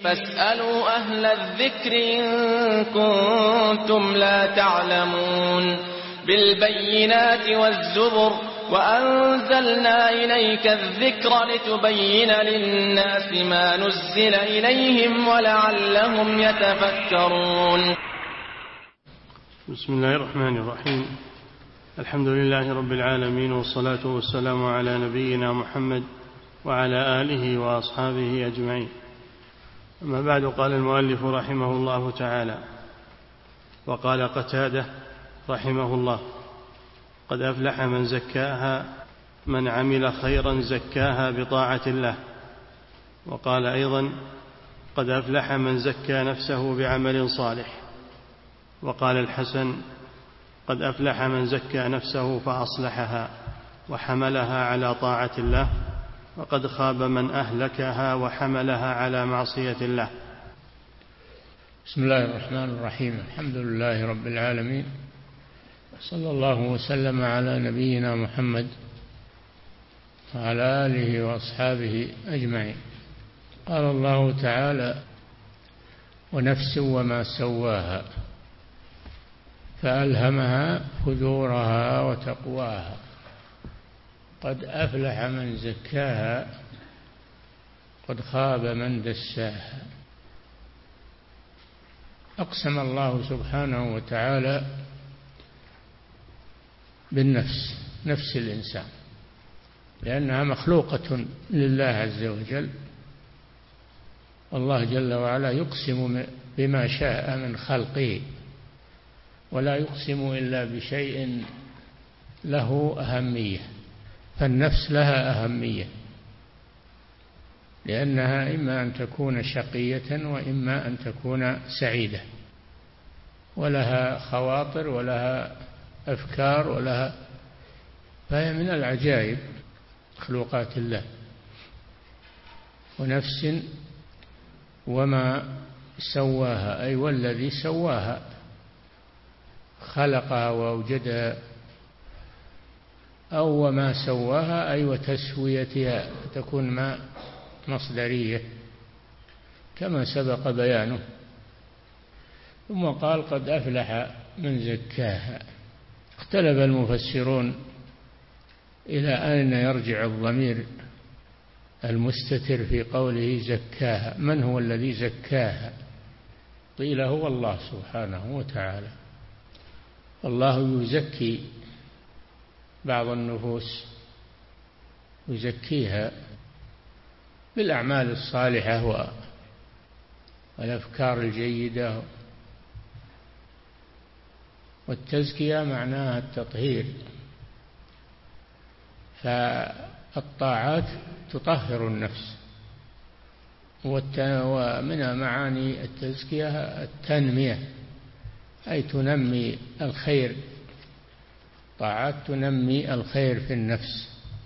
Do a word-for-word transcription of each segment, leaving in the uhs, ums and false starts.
فاسألوا أهل الذكر إن كنتم لا تعلمون بالبينات والزبر وأنزلنا إليك الذكر لتبين للناس ما نزل إليهم ولعلهم يتفكرون. بسم الله الرحمن الرحيم. الحمد لله رب العالمين، والصلاة والسلام على نبينا محمد وعلى آله وأصحابه أجمعين. أما بعد، قال المؤلف رحمه الله تعالى: وقال قتادة رحمه الله: قد أفلح من زكاها، من عمل خيرا زكاها بطاعة الله. وقال أيضا: قد أفلح من زكى نفسه بعمل صالح. وقال الحسن: قد أفلح من زكى نفسه فأصلحها وحملها على طاعة الله، وقد خاب من أهلكها وحملها على معصية الله. بسم الله الرحمن الرحيم. الحمد لله رب العالمين، صلى الله وسلم على نبينا محمد وعلى آله وأصحابه أجمعين. قال الله تعالى: ونفس وما سواها فألهمها فجورها وتقواها. قد أفلح من زكاها، قد خاب من دساها. أقسم الله سبحانه وتعالى بالنفس، نفس الإنسان، لأنها مخلوقة لله عز وجل. الله جل وعلا يقسم بما شاء من خلقه، ولا يقسم إلا بشيء له أهمية، فالنفس لها أهمية، لأنها إما أن تكون شقية وإما أن تكون سعيدة، ولها خواطر ولها أفكار ولها، فهي من العجائب مخلوقات الله. ونفس وما سواها، أي والذي سواها، خلقها وأوجدها، أو وما سواها أي وتسويتها، تكون ما مصدرية كما سبق بيانه. ثم قال: قد أفلح من زكاها. اختلف المفسرون إلى أين يرجع الضمير المستتر في قوله زكاها، من هو الذي زكاها؟ قيل هو الله سبحانه وتعالى. الله يزكي بعض النفوس، يزكيها بالأعمال الصالحة والأفكار الجيدة. والتزكية معناها التطهير، فالطاعات تطهر النفس. ومن معاني التزكية التنمية، أي تنمي الخير، طاعات تنمي الخير في النفس،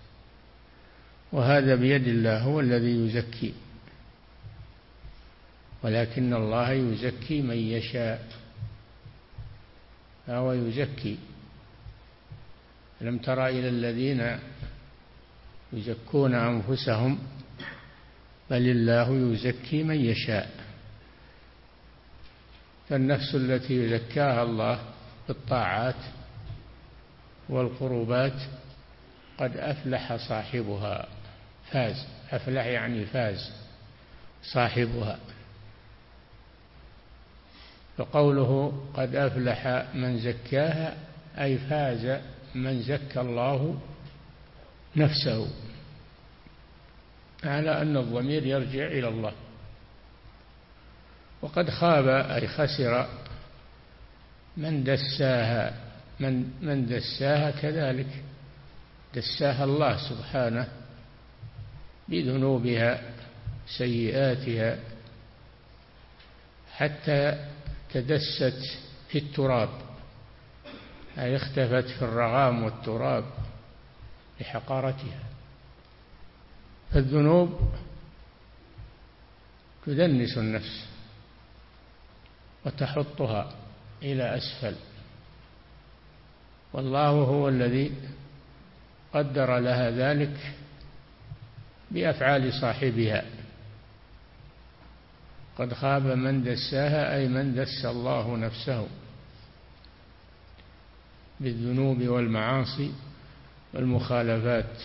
وهذا بيد الله، هو الذي يزكي، ولكن الله يزكي من يشاء، فهو يزكي. ألم تر إلى الذين يزكون أنفسهم بل الله يزكي من يشاء. فالنفس التي يزكاها الله بالطاعات والقربات قد أفلح صاحبها، فاز. أفلح يعني فاز صاحبها. فقوله قد أفلح من زكاها أي فاز من زكى الله نفسه، على أن الضمير يرجع إلى الله. وقد خاب أي خسر من دساها، من من دساها كذلك دساها الله سبحانه بذنوبها سيئاتها، حتى تدست في التراب، أي اختفت في الرغام والتراب لحقارتها. فالذنوب تدنس النفس وتحطها إلى أسفل، والله هو الذي قدر لها ذلك بأفعال صاحبها. قد خاب من دساها أي من دس الله نفسه بالذنوب والمعاصي والمخالفات.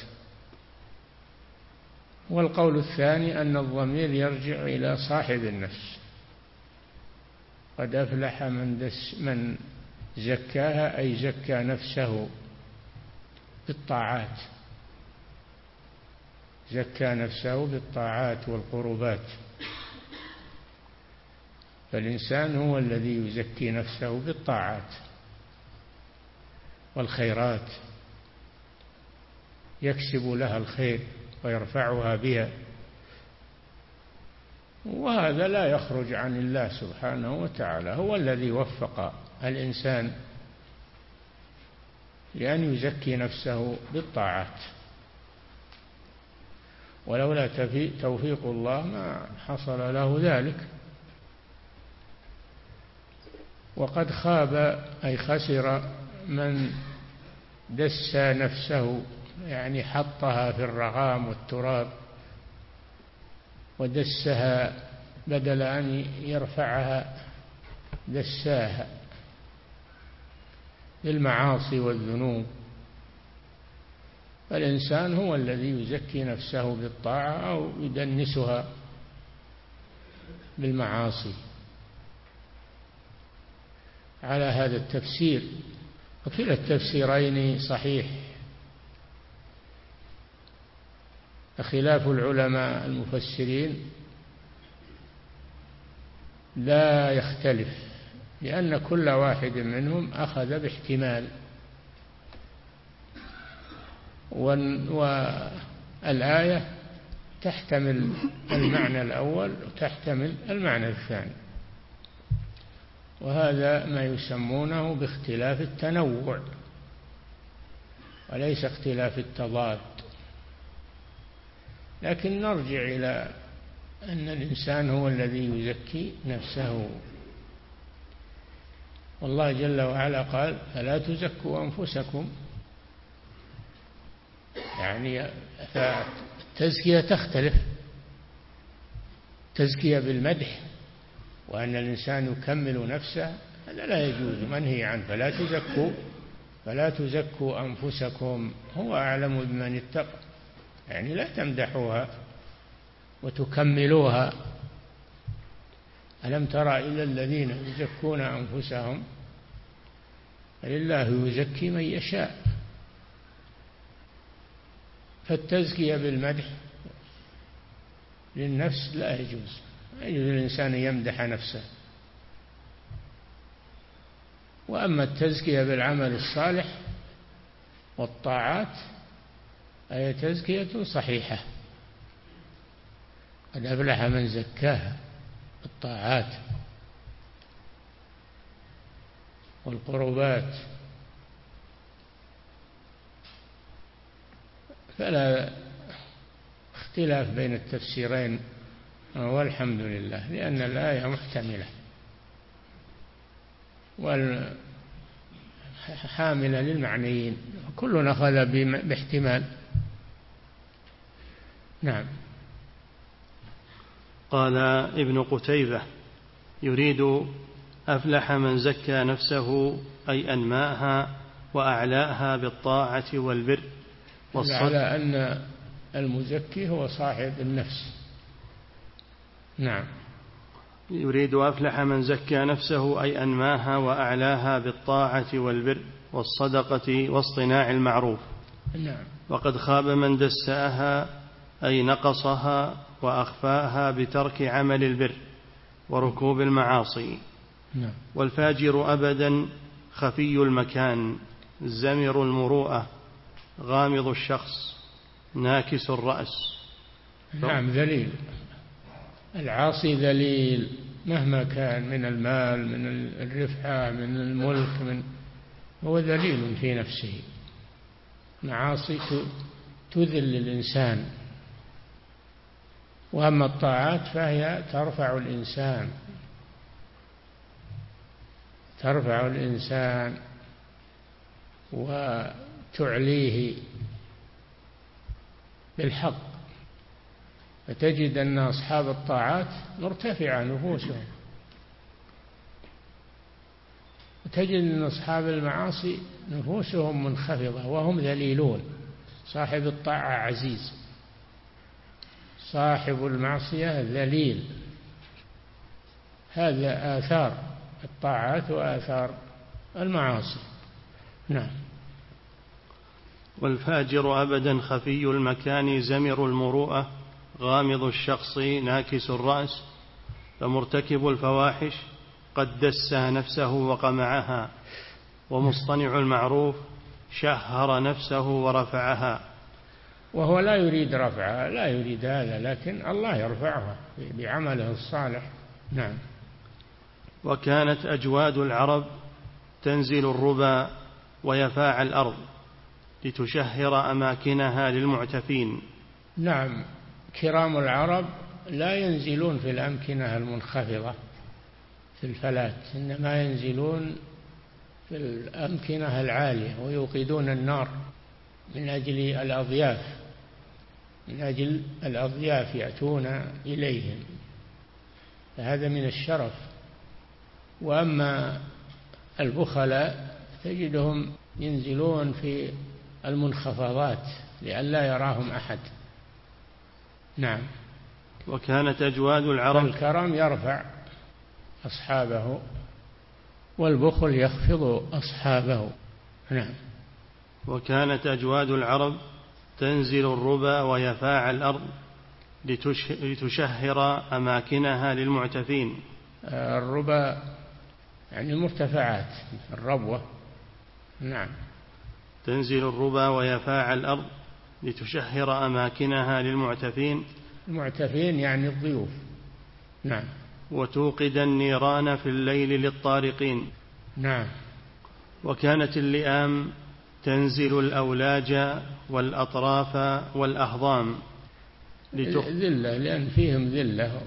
والقول الثاني أن الضمير يرجع إلى صاحب النفس. قد أفلح من دس من زكاها أي زكى نفسه بالطاعات، زكى نفسه بالطاعات والقربات. فالإنسان هو الذي يزكي نفسه بالطاعات والخيرات، يكسب لها الخير ويرفعها بها، وهذا لا يخرج عن الله سبحانه وتعالى. هو الذي وفق الإنسان لأن يزكي نفسه بالطاعات، ولولا توفيق الله ما حصل له ذلك. وقد خاب أي خسر من دس نفسه، يعني حطها في الرغام والتراب ودسها بدل أن يرفعها دساها بالمعاصي والذنوب. فالإنسان هو الذي يزكي نفسه بالطاعة أو يدنسها بالمعاصي. على هذا التفسير، وكلا التفسيرين صحيح. خلاف العلماء المفسرين لا يختلف، لأن كل واحد منهم أخذ باحتمال، والآية تحتمل المعنى الأول وتحتمل المعنى الثاني، وهذا ما يسمونه باختلاف التنوع وليس اختلاف التضاد. لكن نرجع إلى أن الإنسان هو الذي يزكي نفسه، والله جل وعلا قال فلا تزكوا أنفسكم، يعني التزكية تختلف، تزكية بالمدح وأن الإنسان يكمل نفسه هذا لا يجوز، منهي عنه. فلا تزكوا فلا تزكوا أنفسكم هو أعلم بمن اتقى، يعني لا تمدحوها وتكملوها. ألم ترى إلى الذين يزكون أنفسهم فلله يزكي من يشاء. فالتزكية بالمدح للنفس لا يجوز، لا يجوز الإنسان يمدح نفسه. وأما التزكية بالعمل الصالح والطاعات أي تزكية صحيحة. قد أفلح من زكاها، الطاعات والقربات. فلا اختلاف بين التفسيرين والحمد لله، لأن الآية محتملة والحاملة للمعنيين، كل أخذ باحتمال. نعم. قال ابن قتيبة يريد أفلح من زكى نفسه أي أنماها وأعلاها بالطاعة والبر والصدق، على أن المزكي هو صاحب النفس. نعم. يريد أفلح من زكى نفسه أي أنماها وأعلاها بالطاعة والبر والصدقة واصطناع المعروف. نعم. وقد خاب من دساها أي نقصها وأخفاها بترك عمل البر وركوب المعاصي. نعم. والفاجر أبدا خفي المكان زمر المروءة غامض الشخص ناكس الرأس. نعم، ذليل. العاصي ذليل مهما كان من المال، من الرفعة، من الملك، من هو ذليل في نفسه. معاصي تذل الإنسان، وأما الطاعات فهي ترفع الإنسان ترفع الإنسان وتعليه بالحق. فتجد أن أصحاب الطاعات مرتفعة نفوسهم، وتجد أن أصحاب المعاصي نفوسهم منخفضة وهم ذليلون. صاحب الطاعة عزيز، صاحب المعصية ذليل. هذا آثار الطاعات وآثار المعاصي. نعم. والفاجر أبدا خفي المكان زمر المروءة غامض الشخص ناكس الرأس، فمرتكب الفواحش قد دسى نفسه وقمعها، ومصطنع المعروف شهر نفسه ورفعها. وهو لا يريد رفعها، لا يريد هذا، لكن الله يرفعها بعمله الصالح. نعم. وكانت أجواد العرب تنزل الربا ويفاع الأرض لتشهر أماكنها للمعتفين. نعم، كرام العرب لا ينزلون في الأمكنة المنخفضة في الفلات، إنما ينزلون في الأمكنة العالية ويوقدون النار من أجل الأضياف، من أجل الأضياف يأتون إليهم، فهذا من الشرف. وأما البخلاء تجدهم ينزلون في المنخفضات لئلا يراهم أحد. نعم. وكانت أجواد العرب، الكرم يرفع أصحابه والبخل يخفض أصحابه. نعم. وكانت أجواد العرب تنزل الربا ويفاع الأرض لتشهر أماكنها للمعتفين. الربا يعني المرتفعات، الربوة. نعم. تنزل الربا ويفاع الأرض لتشهر أماكنها للمعتفين. المعتفين يعني الضيوف. نعم. وتوقد النيران في الليل للطارقين. نعم. وكانت اللئام تنزل الأولاج والأطراف والأهضام لتخ... ذلة، لأن فيهم ذلة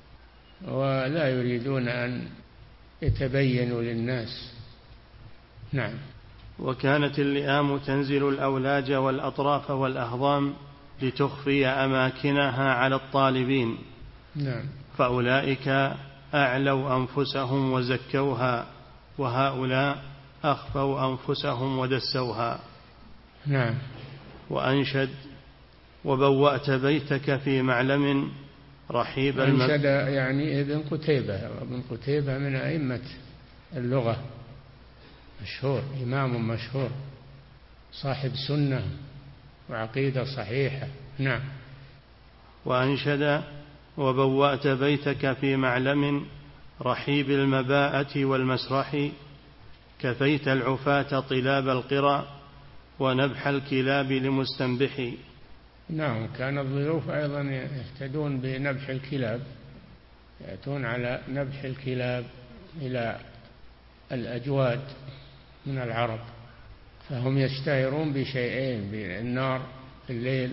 ولا يريدون أن يتبينوا للناس. نعم. وكانت اللئام تنزل الأولاج والأطراف والأهضام لتخفي أماكنها على الطالبين. نعم. فأولئك أعلوا أنفسهم وزكوها، وهؤلاء أخفوا أنفسهم ودسوها. نعم. وأنشد: وبوأت بيتك في معلم رحيب المب... أنشد يعني ابن قتيبة، ابن قتيبة من أئمة اللغة، مشهور، إمام مشهور، صاحب سنة وعقيدة صحيحة. نعم. وأنشد: وبوأت بيتك في معلم رحيب المباءة والمسرح، كفيت العفاة طلاب القرى ونبح الكلاب لمستنبح. نعم. كان الضيوف أيضا يهتدون بنبح الكلاب، يأتون على نبح الكلاب إلى الأجواد من العرب، فهم يشتهرون بشيئين: بالنار في الليل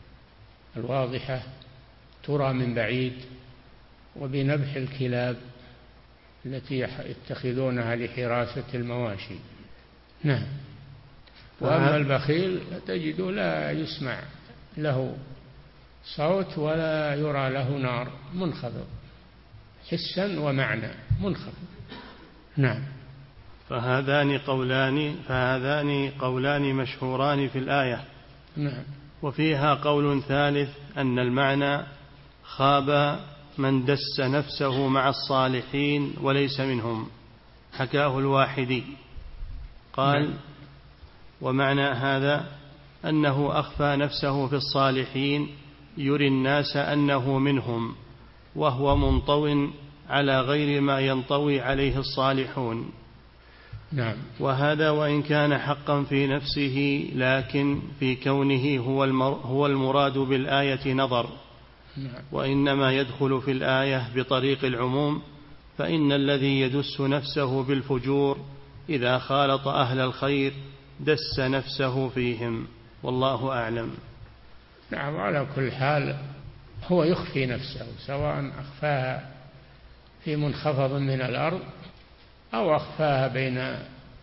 الواضحة ترى من بعيد، وبنبح الكلاب التي يتخذونها لحراسة المواشي. نعم. وأما البخيل تجد لا يسمع له صوت ولا يرى له نار، منخفض حسا ومعنى، منخفض. نعم. فهذان قولان فهذان قولان مشهوران في الآية. نعم. وفيها قول ثالث أن المعنى: خاب من دس نفسه مع الصالحين وليس منهم، حكاه الواحدي. قال: نعم. ومعنى هذا أنه أخفى نفسه في الصالحين يري الناس أنه منهم، وهو منطو على غير ما ينطوي عليه الصالحون. نعم. وهذا وإن كان حقا في نفسه، لكن في كونه هو المراد بالآية نظر. نعم. وإنما يدخل في الآية بطريق العموم، فإن الذي يدس نفسه بالفجور إذا خالط أهل الخير دس نفسه فيهم، والله أعلم. نعم. على كل حال هو يخفي نفسه، سواء أخفاها في منخفض من الأرض أو أخفاها بين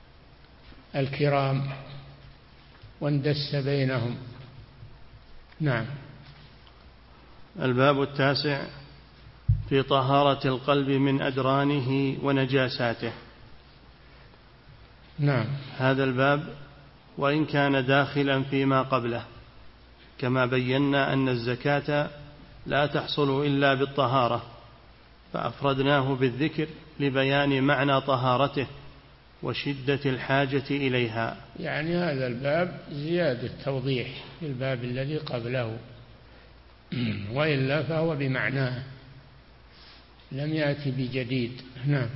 الكرام واندس بينهم. نعم. الباب التاسع في طهارة القلب من أدرانه ونجاساته. نعم. هذا الباب وإن كان داخلا فيما قبله، كما بينا أن الزكاة لا تحصل إلا بالطهارة، فأفردناه بالذكر لبيان معنى طهارته وشدة الحاجة إليها. يعني هذا الباب زيادة توضيح في الباب الذي قبله، وإلا فهو بمعناه، لم يأتي بجديد. نعم.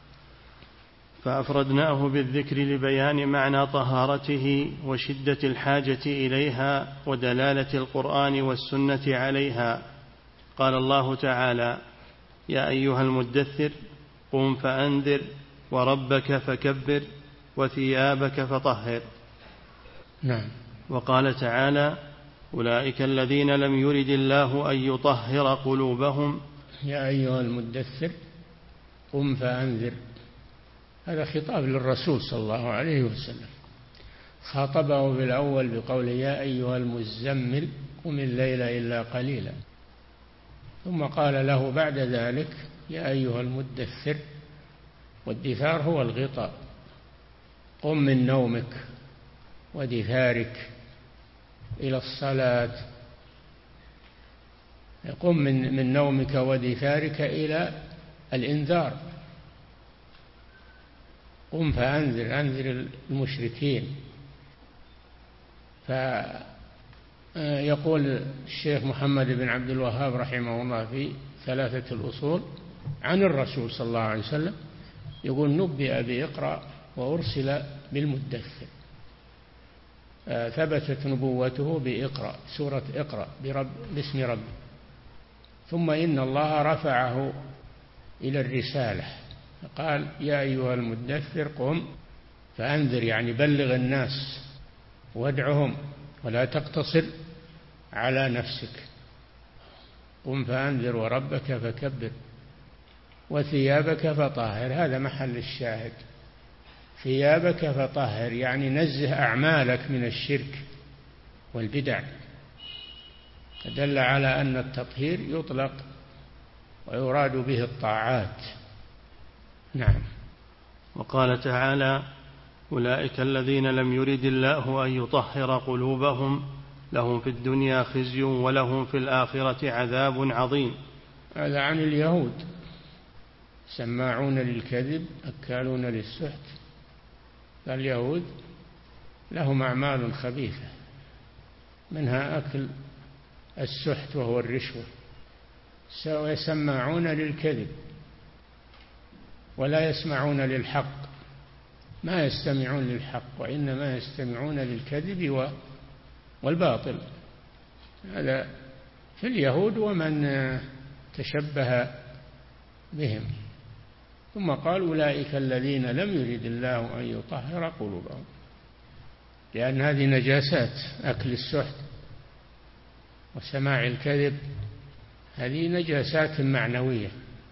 فأفردناه بالذكر لبيان معنى طهارته وشدة الحاجة إليها ودلالة القرآن والسنة عليها. قال الله تعالى: يا أيها المدثر قم فأنذر وربك فكبر وثيابك فطهر. نعم. وقال تعالى: أولئك الذين لم يرد الله أن يطهر قلوبهم. يا أيها المدثر قم فأنذر، هذا خطاب للرسول صلى الله عليه وسلم، خاطبه بالأول بقوله: يا أيها المزمل قم الليل إلا قليلا، ثم قال له بعد ذلك: يا أيها المدثر، والدثار هو الغطاء، قم من نومك ودثارك إلى الصلاة، قم من, من نومك ودثارك إلى الإنذار، قم فأنذر، أنذر المشركين. فيقول الشيخ محمد بن عبد الوهاب رحمه الله في ثلاثة الأصول عن الرسول صلى الله عليه وسلم، يقول: نبئ بإقرأ وأرسل بالمدثر. ثبتت نبوته بإقرأ، سورة إقرأ برب باسم رب، ثم إن الله رفعه إلى الرسالة، قال: يا أيها المدثر قم فأنذر، يعني بلغ الناس وادعهم ولا تقتصر على نفسك، قم فأنذر وربك فكبر وثيابك فطهر. هذا محل الشاهد، ثيابك فطهر، يعني نزه أعمالك من الشرك والبدع، دل على أن التطهير يطلق ويراد به الطاعات. نعم. وقال تعالى: أولئك الذين لم يرد الله أن يطهر قلوبهم لهم في الدنيا خزي ولهم في الآخرة عذاب عظيم. هذا عن اليهود، سماعون للكذب أكالون للسحت. فاليهود لهم أعمال خبيثة، منها أكل السحت وهو الرشوة، ويسمعون للكذب ولا يسمعون للحق، ما يستمعون للحق وإنما يستمعون للكذب والباطل. هذا في اليهود ومن تشبه بهم. ثم قال: أولئك الذين لم يرد الله أن يطهر قلوبهم، لأن هذه نجاسات، أكل السحت وسماع الكذب هذه نجاسات معنوية،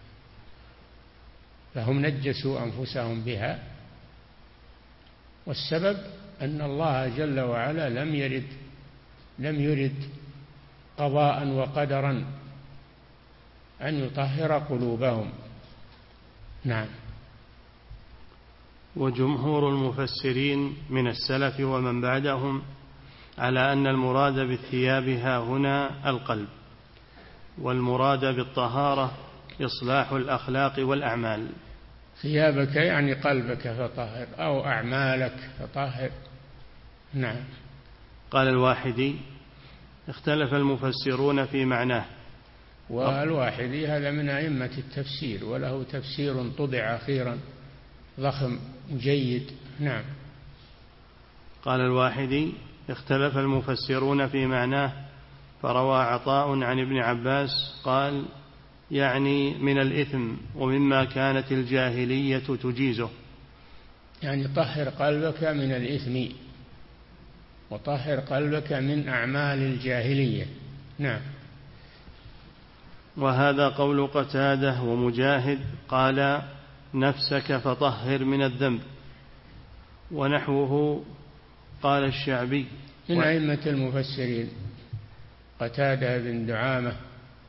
فهم نجسوا أنفسهم بها، والسبب أن الله جل وعلا لم يرد لم يرد قضاء وقدرا أن يطهر قلوبهم. نعم. وجمهور المفسرين من السلف ومن بعدهم على أن المراد بالثياب ها هنا القلب، والمراد بالطهارة إصلاح الأخلاق والأعمال. ثيابك يعني قلبك فطهر، أو أعمالك فطهر. نعم. قال الواحدي: اختلف المفسرون في معناه. والواحدي هذا من أئمة التفسير، وله تفسير طبع أخيرا ضخم جيد. نعم. قال الواحدي: اختلف المفسرون في معناه، فروى عطاء عن ابن عباس قال: يعني من الإثم ومما كانت الجاهلية تجيزه، يعني طهر قلبك من الإثم وطهر قلبك من أعمال الجاهلية. نعم. وهذا قول قتادة ومجاهد قال: نفسك فطهر من الذنب، ونحوه قال الشعبي. من أئمة المفسرين قتادة بن دعامة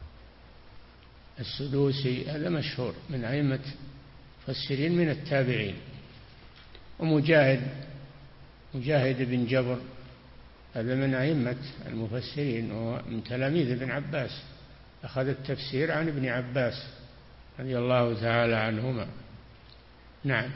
السدوسي هذا مشهور من أئمة المفسرين من التابعين. ومجاهد مجاهد بن جبر هذا من أئمة المفسرين ومن تلاميذ ابن عباس، أخذ التفسير عن ابن عباس رضي الله تعالى عنهما. نعم.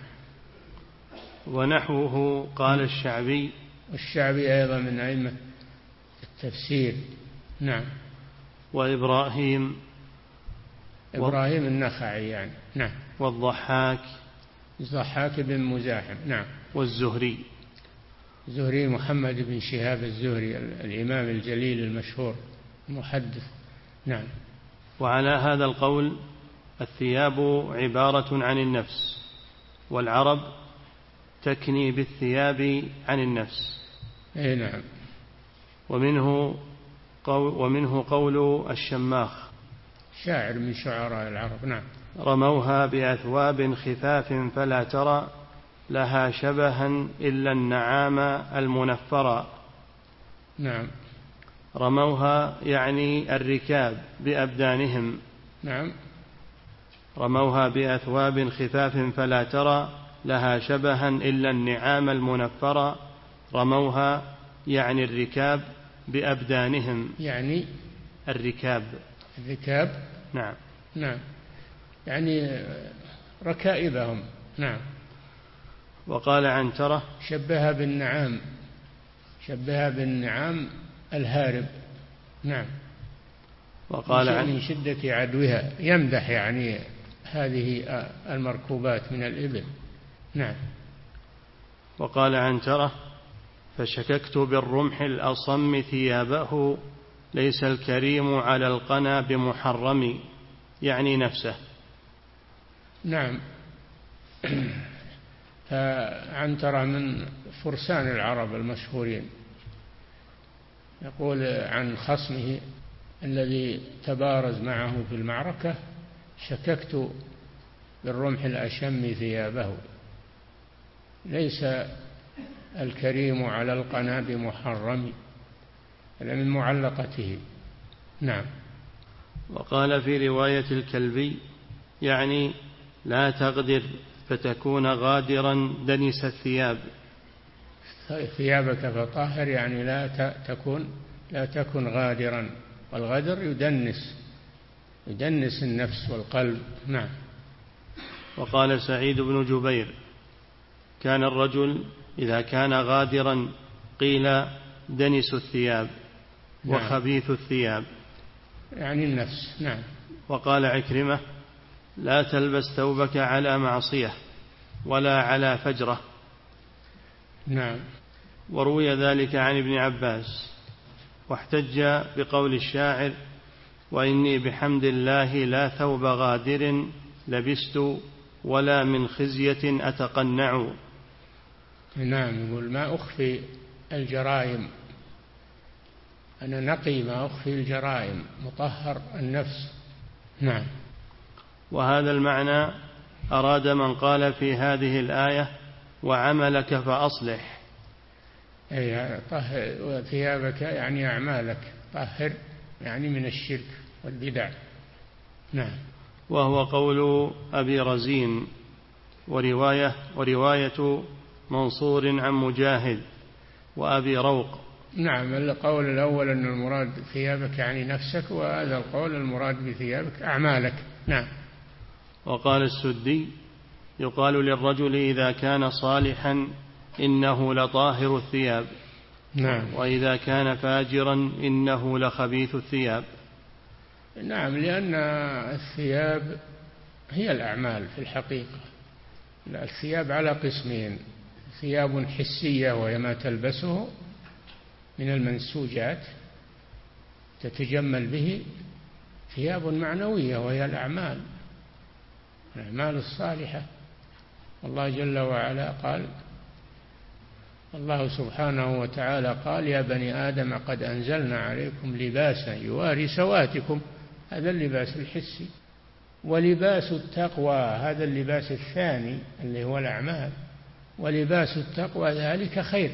ونحوه قال الشعبي. والشعبي أيضا من أئمة التفسير. نعم. وإبراهيم إبراهيم النخعي يعني. نعم. والضحاك الضحاك بن مزاحم. نعم. والزهري الزهري محمد بن شهاب الزهري الإمام الجليل المشهور المحدث. نعم. وعلى هذا القول الثياب عبارة عن النفس، والعرب تكني بالثياب عن النفس. أي نعم. ومنه قول, ومنه قول الشماخ شاعر من شعراء العرب. نعم. رموها بأثواب خفاف فلا ترى لها شبها إلا النعام المنفرا. نعم. رموها يعني الركاب بأبدانهم. نعم. رموها بأثواب خفاف فلا ترى لها شبها إلا النعام المنفرا. رموها يعني الركاب بأبدانهم، يعني الركاب الركاب. نعم. نعم يعني ركائبهم. نعم. وقال عنترة شبهها بالنعام، شبهها بالنعام الهارب. نعم. وقال عن من شدة عدوها، يمدح يعني هذه المركوبات من الإبل. نعم. وقال عنترة فشككت بالرمح الأصم ثيابه ليس الكريم على القنا بمحرم، يعني نفسه. نعم. فعنترة من فرسان العرب المشهورين، يقول عن خصمه الذي تبارز معه في المعركة شككت بالرمح الأشم ثيابه ليس الكريم على القنا بمحرم، هذا من معلقته. نعم. وقال في رواية الكلبي يعني لا تغدر فتكون غادرا دنس الثياب. ثيابك فطهر يعني لا تكون لا تكن غادرا، والغدر يدنس يدنس النفس والقلب. نعم. وقال سعيد بن جبير كان الرجل إذا كان غادرا قيل دنس الثياب. نعم. وخبيث الثياب يعني النفس. نعم. وقال عكرمة لا تلبس ثوبك على معصية ولا على فجرة. نعم. وروي ذلك عن ابن عباس. واحتج بقول الشاعر وإني بحمد الله لا ثوب غادر لبست ولا من خزية أتقنع. نعم. يقول ما أخفي الجرائم، أنا نقي ما أخفي الجرائم، مطهر النفس. نعم. وهذا المعنى أراد من قال في هذه الآية وعملك فأصلح، أي طهر ثيابك يعني أعمالك، طهر يعني من الشرك والبدع. نعم. وهو قول أبي رزين ورواية, ورواية منصور عن مجاهد وأبي روق. نعم. القول الأول أن المراد ثيابك يعني نفسك، وهذا القول المراد بثيابك أعمالك. نعم. وقال السدي يقال للرجل إذا كان صالحا إنه لطاهر الثياب. نعم. وإذا كان فاجرا إنه لخبيث الثياب. نعم. لأن الثياب هي الأعمال في الحقيقة. الثياب على قسمين: ثياب حسية وهي ما تلبسه من المنسوجات تتجمل به، ثياب معنوية وهي الأعمال الأعمال الصالحة. الله جل وعلا قال الله سبحانه وتعالى قال يا بني آدم قد أنزلنا عليكم لباسا يواري سواتكم، هذا اللباس الحسي. ولباس التقوى هذا اللباس الثاني اللي هو الأعمال. ولباس التقوى ذلك خير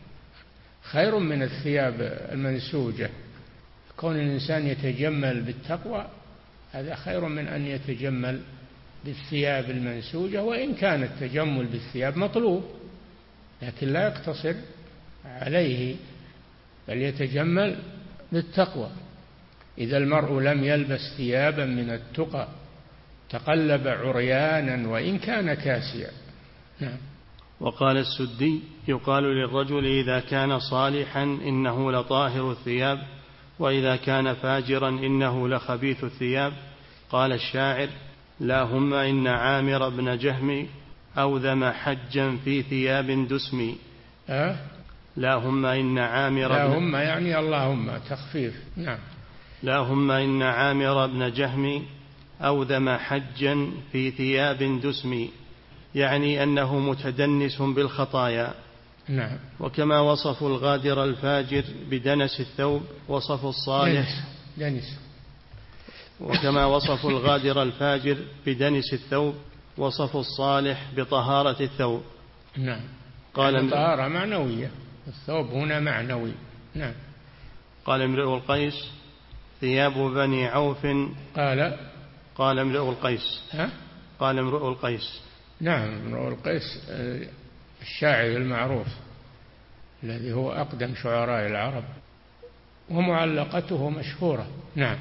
خير من الثياب المنسوجة. كون الإنسان يتجمل بالتقوى هذا خير من أن يتجمل بالثياب المنسوجة، وإن كان التجمل بالثياب مطلوب لكن لا يقتصر عليه، بل يتجمل بالتقوى. إذا المرء لم يلبس ثيابا من التقى تقلب عريانا وإن كان كاسيا. نعم. وقال السدي: يقال للرجل إذا كان صالحا إنه لطاهر الثياب، وإذا كان فاجرا إنه لخبيث الثياب. قال الشاعر: لا هم إن عامر بن جهم أوذم حجا في ثياب دسم. أه؟ لا هم إن عامر لا بن هم يعني اللهم تخفيف. نعم. لا هم إن عامر بن جهم أوذم حجا في ثياب دسم، يعني أنه متدنس بالخطايا. نعم. وكما وصفوا الغادر الفاجر بدنس الثوب وصفوا الصالح دنس. دنس. وكما وصفوا الغادر الفاجر بدنس الثوب وصفوا الصالح بطهارة الثوب. نعم. قال يعني طهارة معنوية، الثوب هنا معنوي. نعم. قال امرؤ القيس: ثياب بني عوف. قال قال امرؤ القيس ها؟ قال امرؤ القيس. نعم. امرؤ القيس الشاعر المعروف الذي هو أقدم شعراء العرب، ومعلقته مشهورة. نعم.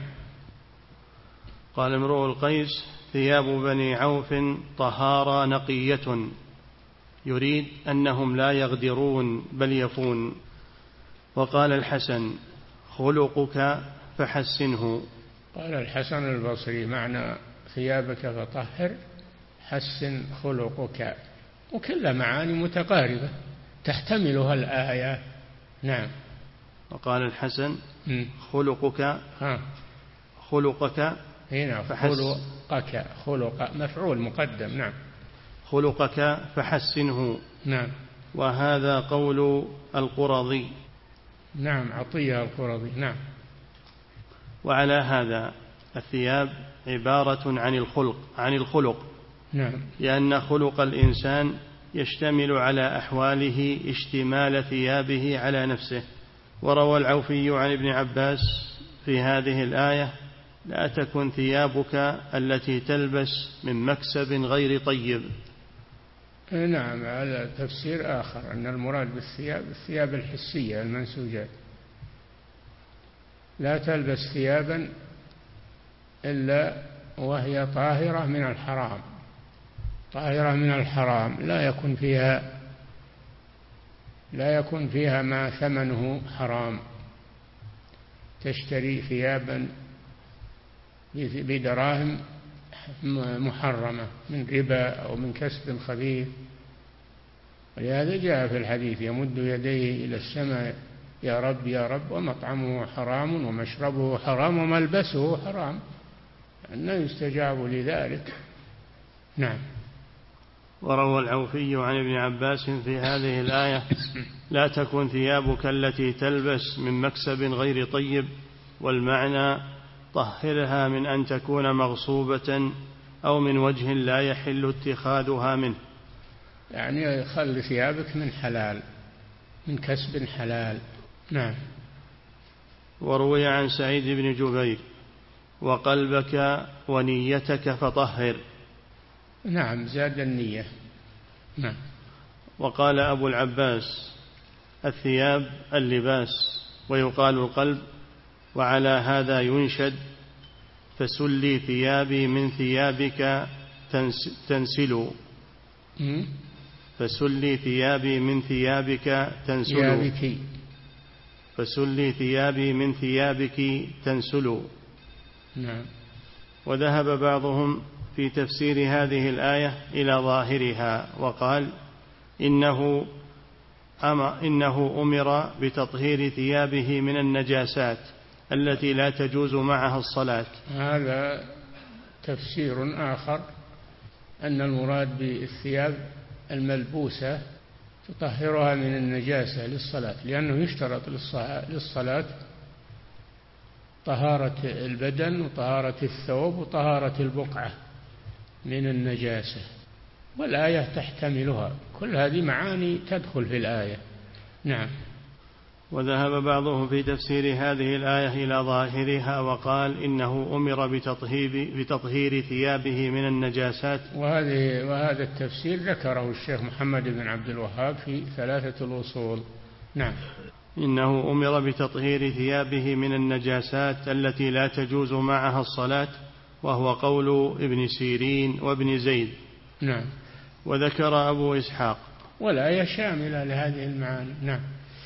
قال امرؤ القيس: ثياب بني عوف طهارى نقية، يريد أنهم لا يغدرون بل يفون. وقال الحسن: خلقك فحسنه. قال الحسن البصري: معنى ثيابك فطهر حسن خلقك، وكل معاني متقاربة تحتملها الآية. نعم. وقال الحسن: م. خلقك ها. خلقك هنا خلقك، خلق مفعول مقدم. نعم. خلقك فحسنه. نعم. وهذا قول القرظي. نعم. عطية القرظي. نعم. وعلى هذا الثياب عبارة عن الخلق عن الخلق نعم. لأن خلق الإنسان يشتمل على أحواله اشتمال ثيابه على نفسه. وروى العوفي عن ابن عباس في هذه الآية: لا تكن ثيابك التي تلبس من مكسب غير طيب. نعم. هذا تفسير آخر، أن المراد بالثياب الثياب الحسية المنسوجات. لا تلبس ثيابا إلا وهي طاهرة من الحرام، طاهرة من الحرام، لا يكون فيها لا يكون فيها ما ثمنه حرام. تشتري ثيابا بدراهم محرمة من ربا أو من كسب خبيث. ولهذا جاء في الحديث: يمد يديه إلى السماء يا رب يا رب، ومطعمه حرام ومشربه حرام وملبسه حرام، أنه يستجاب لذلك. نعم. وروى العوفي عن ابن عباس في هذه الآية: لا تكن ثيابك التي تلبس من مكسب غير طيب، والمعنى طهرها من أن تكون مغصوبة أو من وجه لا يحل اتخاذها منه. يعني خل ثيابك من حلال، من كسب حلال. نعم. وروي عن سعيد بن جبير: وقلبك ونيتك فطهر. نعم. زاد النية. نعم. وقال أبو العباس: الثياب اللباس، ويقال القلب. وعلى هذا ينشد: فسلي ثيابي من ثيابك تنسل. فسلي ثيابي من ثيابك تنسل. فسلي ثيابي من ثيابك تنسل. نعم. وذهب بعضهم في تفسير هذه الآية إلى ظاهرها وقال: إنه إنه أمر بتطهير ثيابه من النجاسات التي لا تجوز معها الصلاة. هذا تفسير آخر، أن المراد بالثياب الملبوسة تطهرها من النجاسة للصلاة، لأنه يشترط للصلاة طهارة البدن وطهارة الثوب وطهارة البقعة من النجاسة، والآية تحتملها. كل هذه معاني تدخل في الآية. نعم. وذهب بعضهم في تفسير هذه الآية إلى ظاهرها وقال إنه أمر بتطهير, بتطهير ثيابه من النجاسات. وهذه وهذا التفسير ذكره الشيخ محمد بن عبد الوهاب في ثلاثة الأصول. نعم. إنه أمر بتطهير ثيابه من النجاسات التي لا تجوز معها الصلاة، وهو قول ابن سيرين وابن زيد. نعم. وذكر أبو إسحاق، والآية شاملة لهذه المعاني. نعم.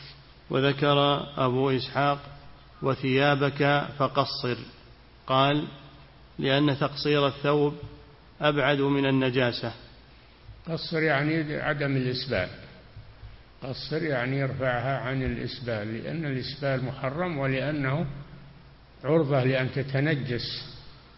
وذكر أبو إسحاق وثيابك فقصر، قال لأن تقصير الثوب أبعد من النجاسة. قصر يعني عدم الإسبال، قصر يعني يرفعها عن الإسبال، لأن الإسبال محرم ولأنه عرضة لأن تتنجس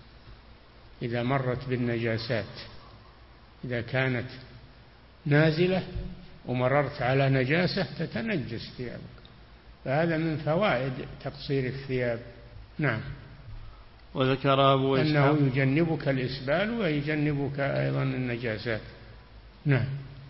إذا مرت بالنجاسات. إذا كانت نازلة ومررت على نجاسة تتنجس ثيابك، فهذا من فوائد تقصير الثياب. نعم. وذكر أبو إسحاق أنه يجنبك الإسبال ويجنبك أيضا النجاسات. نعم.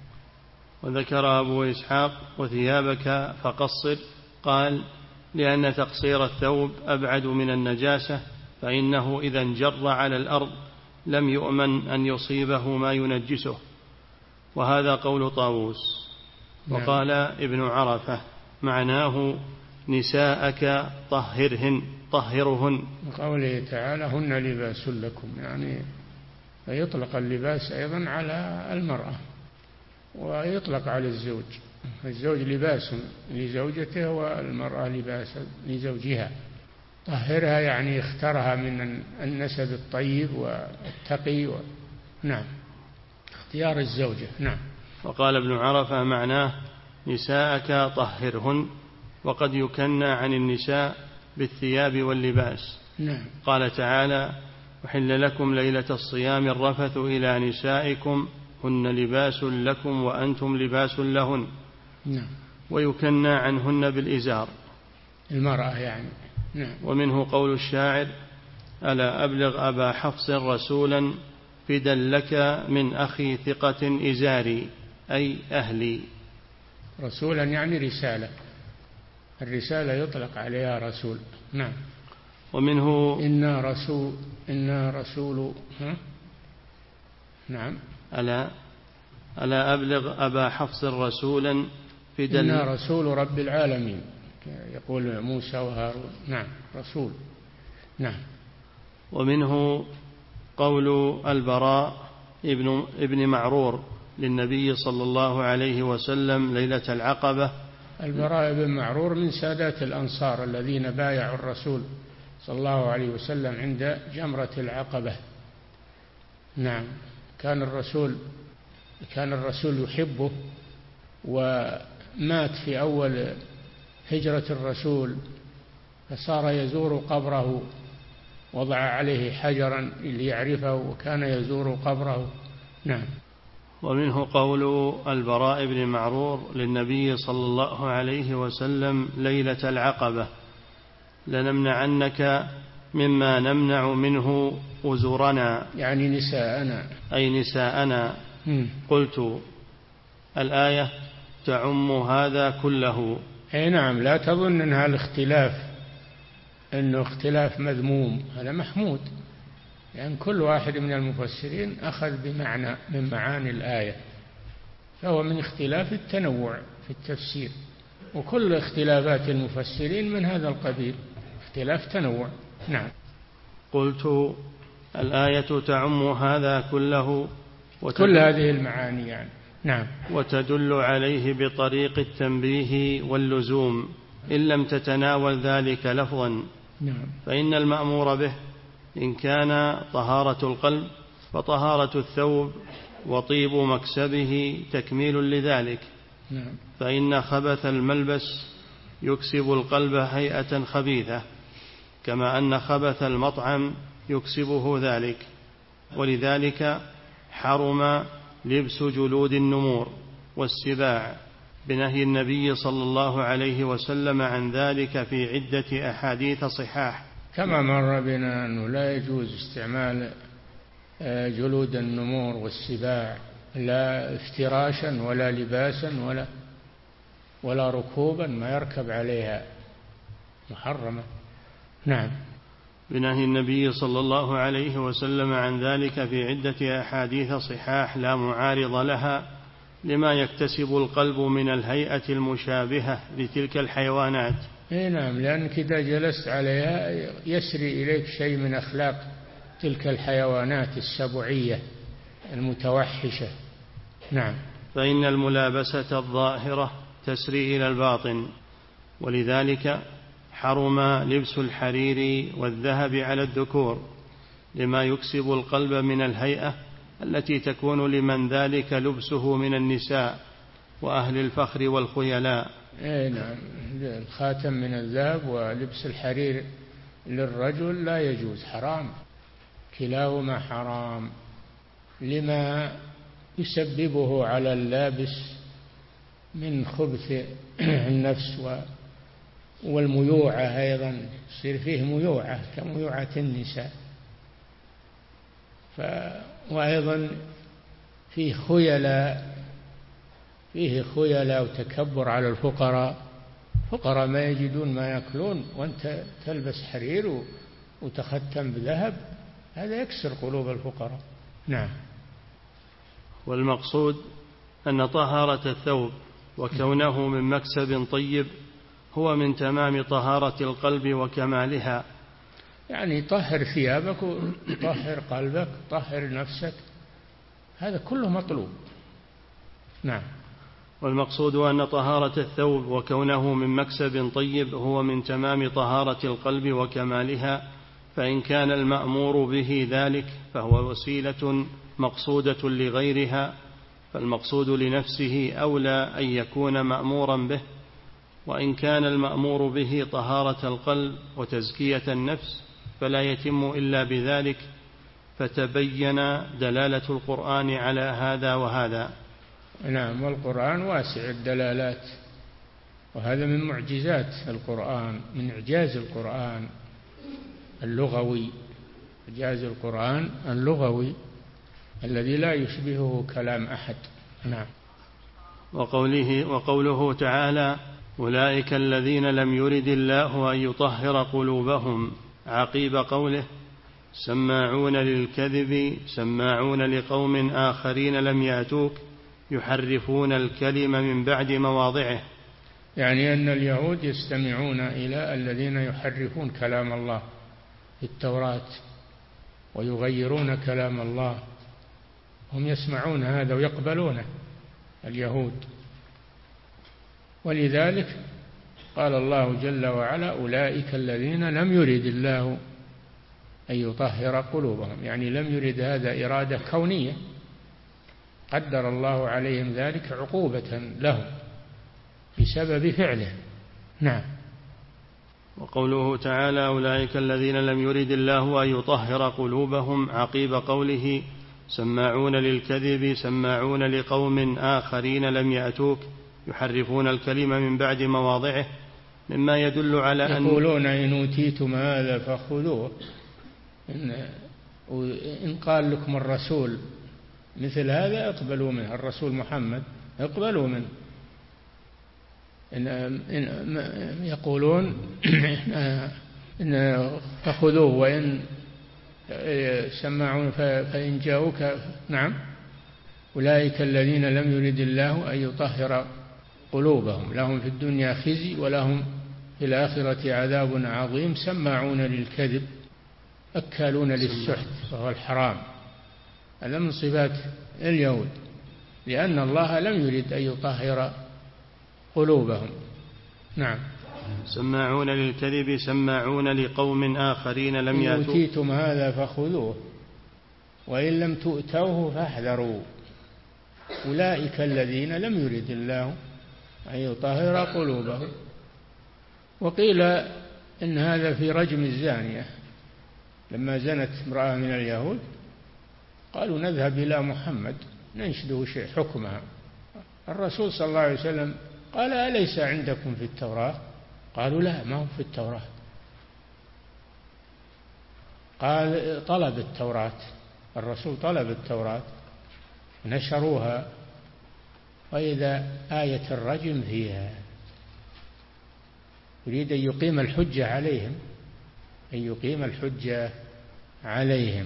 وذكر أبو إسحاق وثيابك فقصر، قال لأن تقصير الثوب أبعد من النجاسة، فإنه إذا انجر على الأرض لم يؤمن أن يصيبه ما ينجسه. وهذا قول طاووس. نعم. وقال ابن عرفة معناه نساءك طهرهن طهرهن. وقوله تعالى هن لباس لكم، يعني يطلق اللباس أيضا على المرأة ويطلق على الزوج. الزوج لباس لزوجته والمرأة لباس لزوجها. طهرها يعني اختارها من النسب الطيب والتقي و... نعم، اختيار الزوجة. نعم. وقال ابن عرفة معناه نساءك طهرهن، وقد يكنى عن النساء بالثياب واللباس. نعم. قال تعالى وحل لكم ليلة الصيام الرفث إلى نسائكم هن لباس لكم وأنتم لباس لهن. نعم. ويكنى عنهن بالإزار، المرأة يعني. نعم. ومنه قول الشاعر ألا أبلغ أبا حفص رسولا فدا لك من أخي ثقة إزاري، أي أهلي. رسولا يعني رسالة، الرسالة يطلق عليها رسول. نعم. ومنه إنا رسول إنا رسول ها؟ نعم. ألا ألا أبلغ أبا حفص رسولا فدا إنا رسول رب العالمين، يقول موسى وهارون. نعم، رسول. نعم. ومنه قول البراء ابن, ابن معرور للنبي صلى الله عليه وسلم ليلة العقبة. البراء بن معرور من سادات الأنصار الذين بايعوا الرسول صلى الله عليه وسلم عند جمرة العقبة. نعم. كان الرسول كان الرسول يحبه، ومات في أول هجرة الرسول فصار يزور قبره، وضع عليه حجرا ليعرفه وكان يزور قبره. نعم. ومنه قول البراء بن معرور للنبي صلى الله عليه وسلم ليلة العقبة لنمنعنك مما نمنع منه أزرنا، يعني نساءنا، أي نساءنا. م. قلت الآية تعم هذا كله. أي نعم، لا تظن أنها الاختلاف أنه اختلاف مذموم، هذا محمود، لأن يعني كل واحد من المفسرين أخذ بمعنى من معاني الآية، فهو من اختلاف التنوع في التفسير، وكل اختلافات المفسرين من هذا القبيل، اختلاف تنوع. نعم. قلت الآية تعم هذا كله كل هذه المعاني يعني. نعم. وتدل عليه بطريق التنبيه واللزوم إن لم تتناول ذلك لفظا. نعم. فإن المأمور به إن كان طهارة القلب فطهارة الثوب وطيب مكسبه تكميل لذلك. نعم. فإن خبث الملبس يكسب القلب هيئة خبيثة، كما أن خبث المطعم يكسبه ذلك، ولذلك حرم لبس جلود النمور والسباع بنهي النبي صلى الله عليه وسلم عن ذلك في عدة أحاديث صحاح. كما مر بنا أنه لا يجوز استعمال جلود النمور والسباع لا افتراشا ولا لباسا ولا ولا ركوبا ما يركب عليها، محرمة. نعم. بنهي النبي صلى الله عليه وسلم عن ذلك في عدة أحاديث صحاح لا معارض لها لما يكتسب القلب من الهيئة المشابهة لتلك الحيوانات. إيه نعم، لأنك إذا جلست عليها يسري إليك شيء من أخلاق تلك الحيوانات السبعية المتوحشة. نعم. فإن الملابسة الظاهرة تسري إلى الباطن، ولذلك حرم لبس الحرير والذهب على الذكور لما يكسب القلب من الهيئة التي تكون لمن ذلك لبسه من النساء وأهل الفخر والخيلاء. اي نعم، الخاتم من الذهب ولبس الحرير للرجل لا يجوز، حرام، كلاهما حرام لما يسببه على اللابس من خبث النفس والميوعة، أيضا يصير فيه ميوعة كميوعة النساء، ف... وأيضا فيه خيلاء، فيه خيلاء وتكبر على الفقراء، فقراء ما يجدون ما يأكلون وأنت تلبس حرير وتختم بذهب، هذا يكسر قلوب الفقراء. نعم. والمقصود أن طهارة الثوب وكونه من مكسب طيب هو من تمام طهارة القلب وكمالها، يعني طهر ثيابك وطهر قلبك، طهر نفسك، هذا كله مطلوب. نعم. والمقصود أن طهارة الثوب وكونه من مكسب طيب هو من تمام طهارة القلب وكمالها، فإن كان المأمور به ذلك فهو وسيلة مقصودة لغيرها، فالمقصود لنفسه أولى أن يكون مأمورا به، وإن كان المأمور به طهارة القلب وتزكية النفس فلا يتم إلا بذلك، فتبين دلالة القرآن على هذا وهذا. نعم، والقرآن واسع الدلالات، وهذا من معجزات القرآن، من إعجاز القرآن اللغوي، إعجاز القرآن اللغوي الذي لا يشبهه كلام أحد. نعم. وقوله, وقوله تعالى أولئك الذين لم يرد الله أن يطهر قلوبهم، عقيب قوله سماعون للكذب سماعون لقوم آخرين لم يأتوك يحرفون الكلم من بعد مواضعه، يعني أن اليهود يستمعون إلى الذين يحرفون كلام الله في التوراة ويغيرون كلام الله، هم يسمعون هذا ويقبلونه اليهود، ولذلك قال الله جل وعلا أولئك الذين لم يرد الله أن يطهر قلوبهم، يعني لم يرد هذا إرادة كونية، قدر الله عليهم ذلك عقوبة لهم بسبب فعله. نعم. وقوله تعالى أولئك الذين لم يرد الله أن يطهر قلوبهم، عقيب قوله سماعون للكذب سماعون لقوم آخرين لم يأتوك يحرفون الكلمة من بعد مواضعه، مما يدل على أن يقولون إن أوتيتم هذا فخذوه، إن, إن قال لكم الرسول مثل هذا اقبلوا منه، الرسول محمد اقبلوا منه. إن, إن يقولون إن فخذوه وإن سمعون فإن جاءوك. نعم. أولئك الذين لم يرد الله أن يطهر قلوبهم لهم في الدنيا خزي ولهم في الآخرة عذاب عظيم، سماعون للكذب أكالون للسحت وهو الحرام، هذا من صفات اليهود، لأن الله لم يرد أن يطهر قلوبهم. نعم. سماعون للكذب سماعون لقوم آخرين لم يأتوا. إن أوتيتم هذا فخذوه وإن لم تؤتوه فاحذروا أولئك الذين لم يرد الله أن يطهر قلوبهم. وقيل إن هذا في رجم الزانية، لما زنت امرأة من اليهود قالوا نذهب إلى محمد ننشده شيء حكمها، الرسول صلى الله عليه وسلم قال أليس عندكم في التوراة؟ قالوا لا، ما هو في التوراة. قال طلب التوراة، الرسول طلب التوراة نشروها وإذا آية الرجم فيها، يريد أن يقيم الحجة عليهم، أن يقيم الحجة عليهم.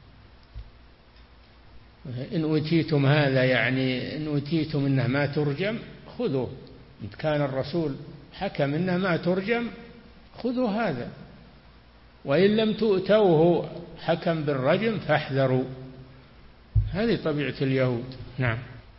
إن أوتيتم هذا يعني إن أوتيتم إنه ما ترجم خذوه، إن كان الرسول حكم إنه ما ترجم خذوا هذا، وإن لم تؤتوه حكم بالرجم فاحذروا. هذه طبيعة اليهود. نعم.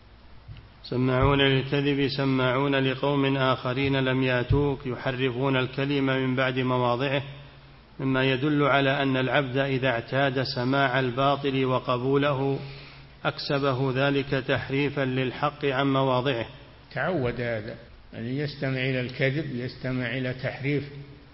سماعون للكذب سماعون لقوم آخرين لم يأتوك يحرفون الكلم من بعد مواضعه، مما يدل على أن العبد إذا اعتاد سماع الباطل وقبوله أكسبه ذلك تحريفا للحق عن مواضعه. تعود هذا الذي يستمع إلى الكذب، يستمع إلى تحريف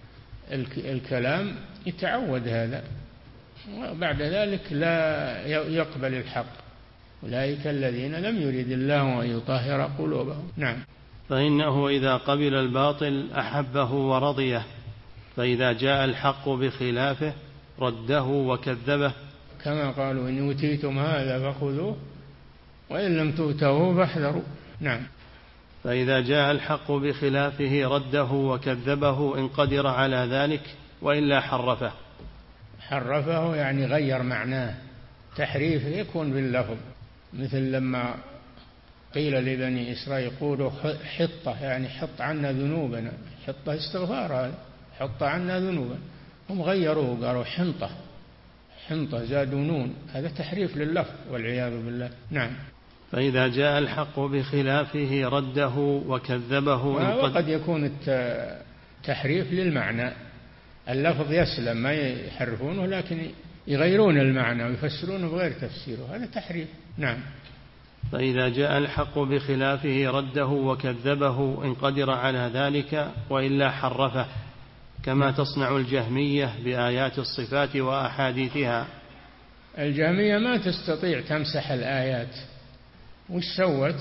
الكلام، يتعود هذا، وبعد ذلك لا يقبل الحق. أولئك الذين لم يرد الله أن يطهر قلوبهم. نعم. فإنه إذا قبل الباطل أحبه ورضيه، فإذا جاء الحق بخلافه رده وكذبه، كما قالوا إن أوتيتم هذا فخذوه وإن لم تؤتوه فاحذروا. نعم. فإذا جاء الحق بخلافه رده وكذبه إن قدر على ذلك، وإلا حرفه. حرفه يعني غير معناه، تحريف يكون باللفظ، مثل لما قيل لبني إسرائيل قولوا حطة، يعني حط عنا ذنوبنا، حطة استغفار، هذا حط عنا ذنوبنا، هم غيروه قالوا حنطة، حنطة زادوا نون، هذا تحريف لللفظ والعياذ بالله. نعم. فإذا جاء الحق بخلافه رده وكذبه. وقد يكون التحريف للمعنى، اللفظ يسلم ما يحرفونه، لكن يغيرون المعنى ويفسرونه بغير تفسيره، هذا تحريف. نعم. فإذا جاء الحق بخلافه رده وكذبه إن قدر على ذلك، وإلا حرفه، كما تصنع الجهمية بآيات الصفات وأحاديثها. الجهمية ما تستطيع تمسح الآيات، وش سوت؟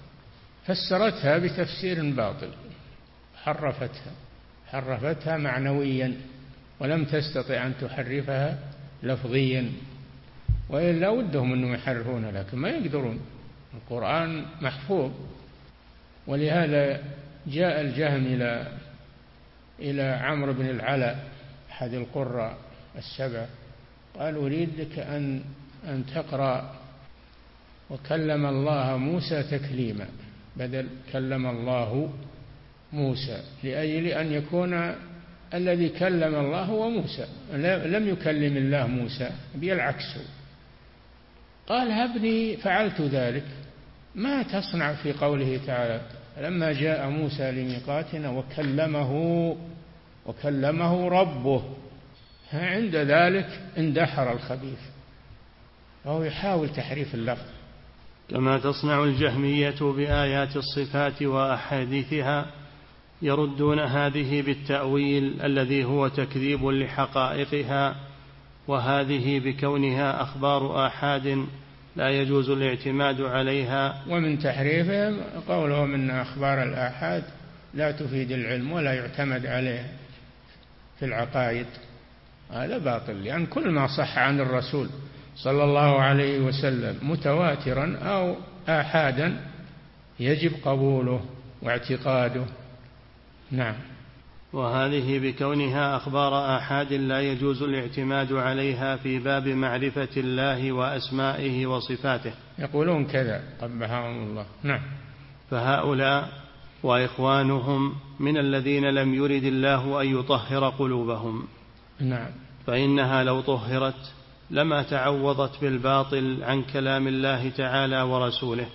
فسرتها بتفسير باطل، حرفتها حرفتها معنويا، ولم تستطع أن تحرفها لفظيا، وإلا ودهم أنهم يحرفون لكن ما يقدرون، القرآن محفوظ. ولهذا جاء الجهم إلى إلى عمرو بن العلاء أحد القراء السبع، قال أريد لك أن أن تقرأ وكلم الله موسى تكليما بدل كلم الله موسى، لأجل أن يكون الذي كلم الله هو موسى، لم يكلم الله موسى، بالعكس. قال هبني فعلت ذلك. ما تصنع في قوله تعالى لما جاء موسى لميقاتنا وكلمه وكلمه ربه، عند ذلك اندحر الخبيث، وهو يحاول تحريف اللفظ. كما تصنع الجهمية بآيات الصفات وأحاديثها، يردون هذه بالتأويل الذي هو تكذيب لحقائقها، وهذه بكونها أخبار آحاد لا يجوز الاعتماد عليها. ومن تحريفهم قولهم إن أخبار الآحاد لا تفيد العلم ولا يعتمد عليها في العقائد، هذا باطل، لأن يعني كل ما صح عن الرسول صلى الله عليه وسلم متواترا أو آحادا يجب قبوله واعتقاده. نعم. وهذه بكونها أخبار آحاد لا يجوز الاعتماد عليها في باب معرفة الله وأسمائه وصفاته. يقولون كذا قبحهم الله. نعم. فهؤلاء وإخوانهم من الذين لم يرد الله أن يطهر قلوبهم. نعم. فإنها لو طهرت لما تعوضت بالباطل عن كلام الله تعالى ورسوله.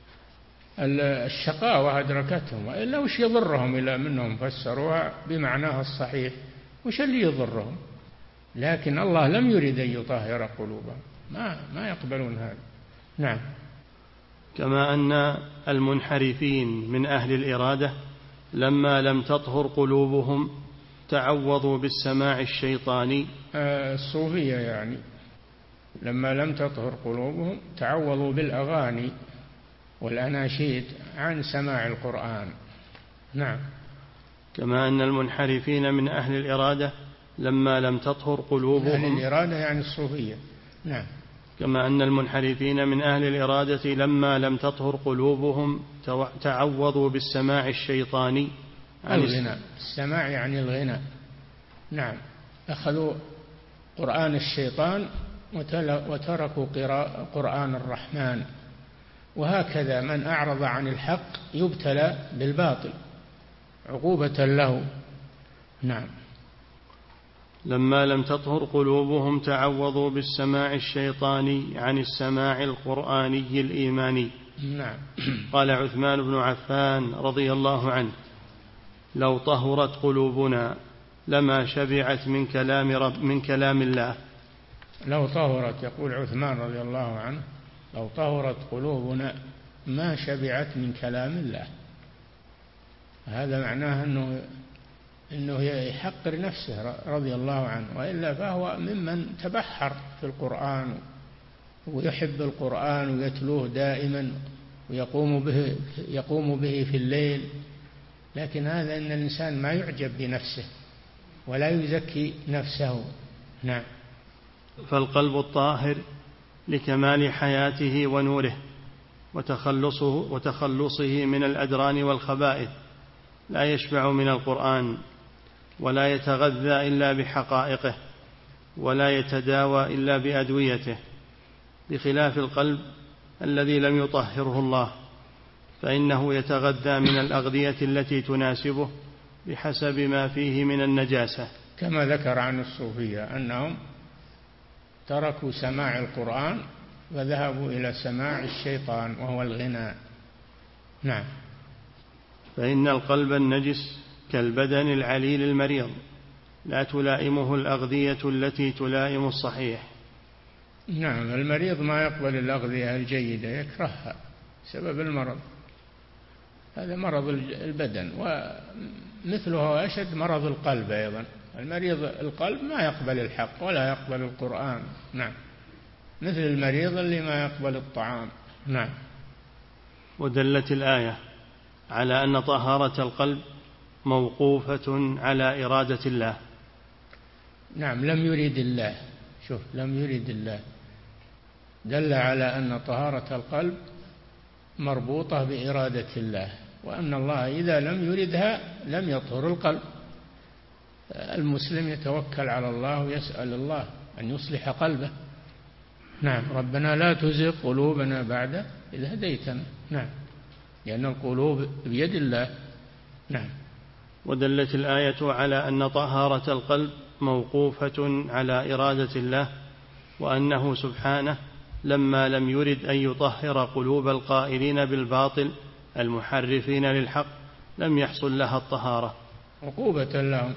الشقاوة أدركتهم، وإلا وش يضرهم إلا منهم فسروها بمعناها الصحيح، وش اللي يضرهم؟ لكن الله لم يرد أن يطهر قلوبهم، ما ما يقبلون هذا. نعم. كما أن المنحرفين من أهل الإرادة لما لم تطهر قلوبهم تعوضوا بالسماع الشيطاني. الصوفية يعني لما لم تطهر قلوبهم تعوضوا بالأغاني والأناشيد عن سماع القرآن. نعم. كما أن المنحرفين من أهل الإرادة لما لم تطهر قلوبهم. أهل الإرادة يعني الصوفية. نعم. كما أن المنحرفين من أهل الإرادة لما لم تطهر قلوبهم تعوضوا بالسماع الشيطاني عن الغناء. السماع يعني الغناء. نعم، أخذوا قرآن الشيطان وتركوا قرآن الرحمن، وهكذا من أعرض عن الحق يبتلى بالباطل عقوبة له. نعم. لما لم تطهر قلوبهم تعوضوا بالسماع الشيطاني عن السماع القرآني الإيماني. نعم. قال عثمان بن عفان رضي الله عنه: لو طهرت قلوبنا لما شبعت من كلام رب من كلام الله. لو طهرت، يقول عثمان رضي الله عنه، لو طهرت قلوبنا ما شبعت من كلام الله. هذا معناه أنه أنه يحقر نفسه رضي الله عنه، وإلا فهو ممن تبحر في القرآن ويحب القرآن ويتلوه دائما ويقوم به يقوم به في الليل. لكن هذا أن الإنسان ما يعجب بنفسه ولا يزكي نفسه. نعم. فالقلب الطاهر لكمال حياته ونوره وتخلصه, وتخلصه من الأدران والخبائث لا يشبع من القرآن، ولا يتغذى إلا بحقائقه، ولا يتداوى إلا بأدويته، بخلاف القلب الذي لم يطهره الله، فإنه يتغذى من الأغذية التي تناسبه بحسب ما فيه من النجاسة. كما ذكر عن الصوفية أنهم تركوا سماع القرآن وذهبوا إلى سماع الشيطان وهو الغناء. نعم. فإن القلب النجس كالبدن العليل المريض، لا تلائمه الأغذية التي تلائم الصحيح. نعم، المريض ما يقبل الأغذية الجيدة، يكرهها بسبب المرض. هذا مرض البدن، ومثله أشد مرض القلب أيضا. المريض القلب ما يقبل الحق ولا يقبل القرآن. نعم، مثل المريض اللي ما يقبل الطعام. نعم. ودلت الآية على أن طهارة القلب موقوفة على إرادة الله. نعم، لم يريد الله. شوف، لم يريد الله دل على أن طهارة القلب مربوطة بإرادة الله، وأن الله إذا لم يردها لم يطهر القلب. المسلم يتوكل على الله ويسأل الله أن يصلح قلبه. نعم. ربنا لا تزغ قلوبنا بعد إذ هديتنا. نعم، لأن القلوب بيد الله. نعم. ودلت الآية على أن طهارة القلب موقوفة على إرادة الله، وأنه سبحانه لما لم يرد أن يطهر قلوب القائلين بالباطل المحرفين للحق لم يحصل لها الطهارة. عقوبة لهم.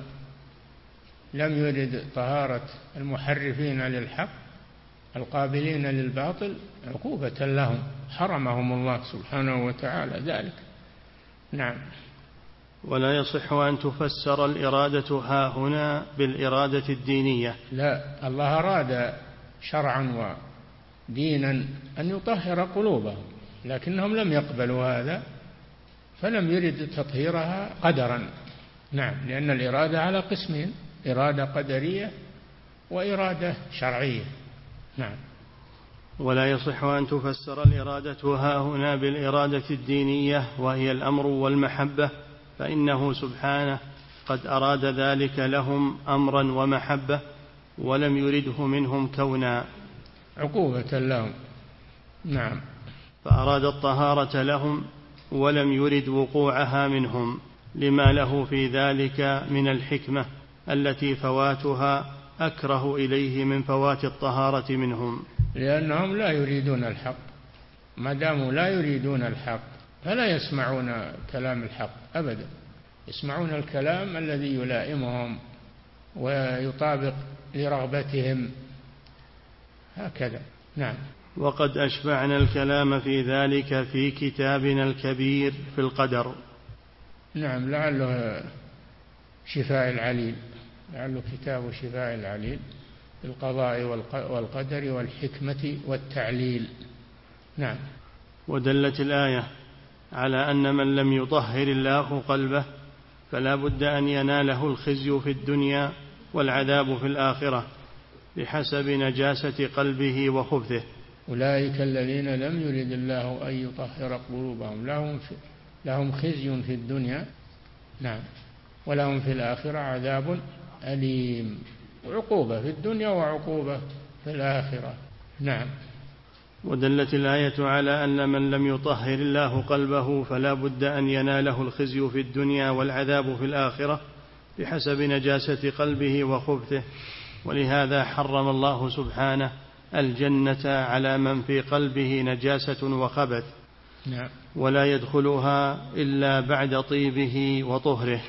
لم يرد طهارة المحرفين للحق القابلين للباطل، عقوبة لهم، حرمهم الله سبحانه وتعالى ذلك. نعم. ولا يصح أن تفسر الإرادة ها هنا بالإرادة الدينية. لا، الله أراد شرعا ودينا أن يطهر قلوبهم، لكنهم لم يقبلوا هذا فلم يرد تطهيرها قدرا. نعم، لأن الإرادة على قسمين: إرادة قدرية وإرادة شرعية. نعم. ولا يصح أن تفسر الإرادة ها هنا بالإرادة الدينية وهي الأمر والمحبة، فإنه سبحانه قد أراد ذلك لهم أمرا ومحبة ولم يرده منهم كونا، عقوبة لهم. نعم. فأراد الطهارة لهم ولم يرد وقوعها منهم، لما له في ذلك من الحكمة التي فواتها أكره إليه من فوات الطهارة منهم، لأنهم لا يريدون الحق. ما داموا لا يريدون الحق فلا يسمعون كلام الحق أبدا، يسمعون الكلام الذي يلائمهم ويطابق لرغبتهم، هكذا. نعم. وقد أشبعنا الكلام في ذلك في كتابنا الكبير في القدر. نعم، لعله شفاء العليل، لعله كتاب شفاء العليل في القضاء والقدر والحكمة والتعليل. نعم. ودلت الآية على أن من لم يطهر الله قلبه فلا بد أن يناله الخزي في الدنيا والعذاب في الآخرة بحسب نجاسة قلبه وخبثه. أولئك الذين لم يرد الله أن يطهر قلوبهم لهم, لهم خزي في الدنيا نعم. ولهم في الآخرة عذاب أليم، عقوبة في الدنيا وعقوبة في الآخرة. نعم. ودلت الآية على أن من لم يطهر الله قلبه فلا بد أن يناله الخزي في الدنيا والعذاب في الآخرة بحسب نجاسة قلبه وخبثه، ولهذا حرم الله سبحانه الجنة على من في قلبه نجاسة وخبث. نعم. ولا يدخلها إلا بعد طيبه وطهره،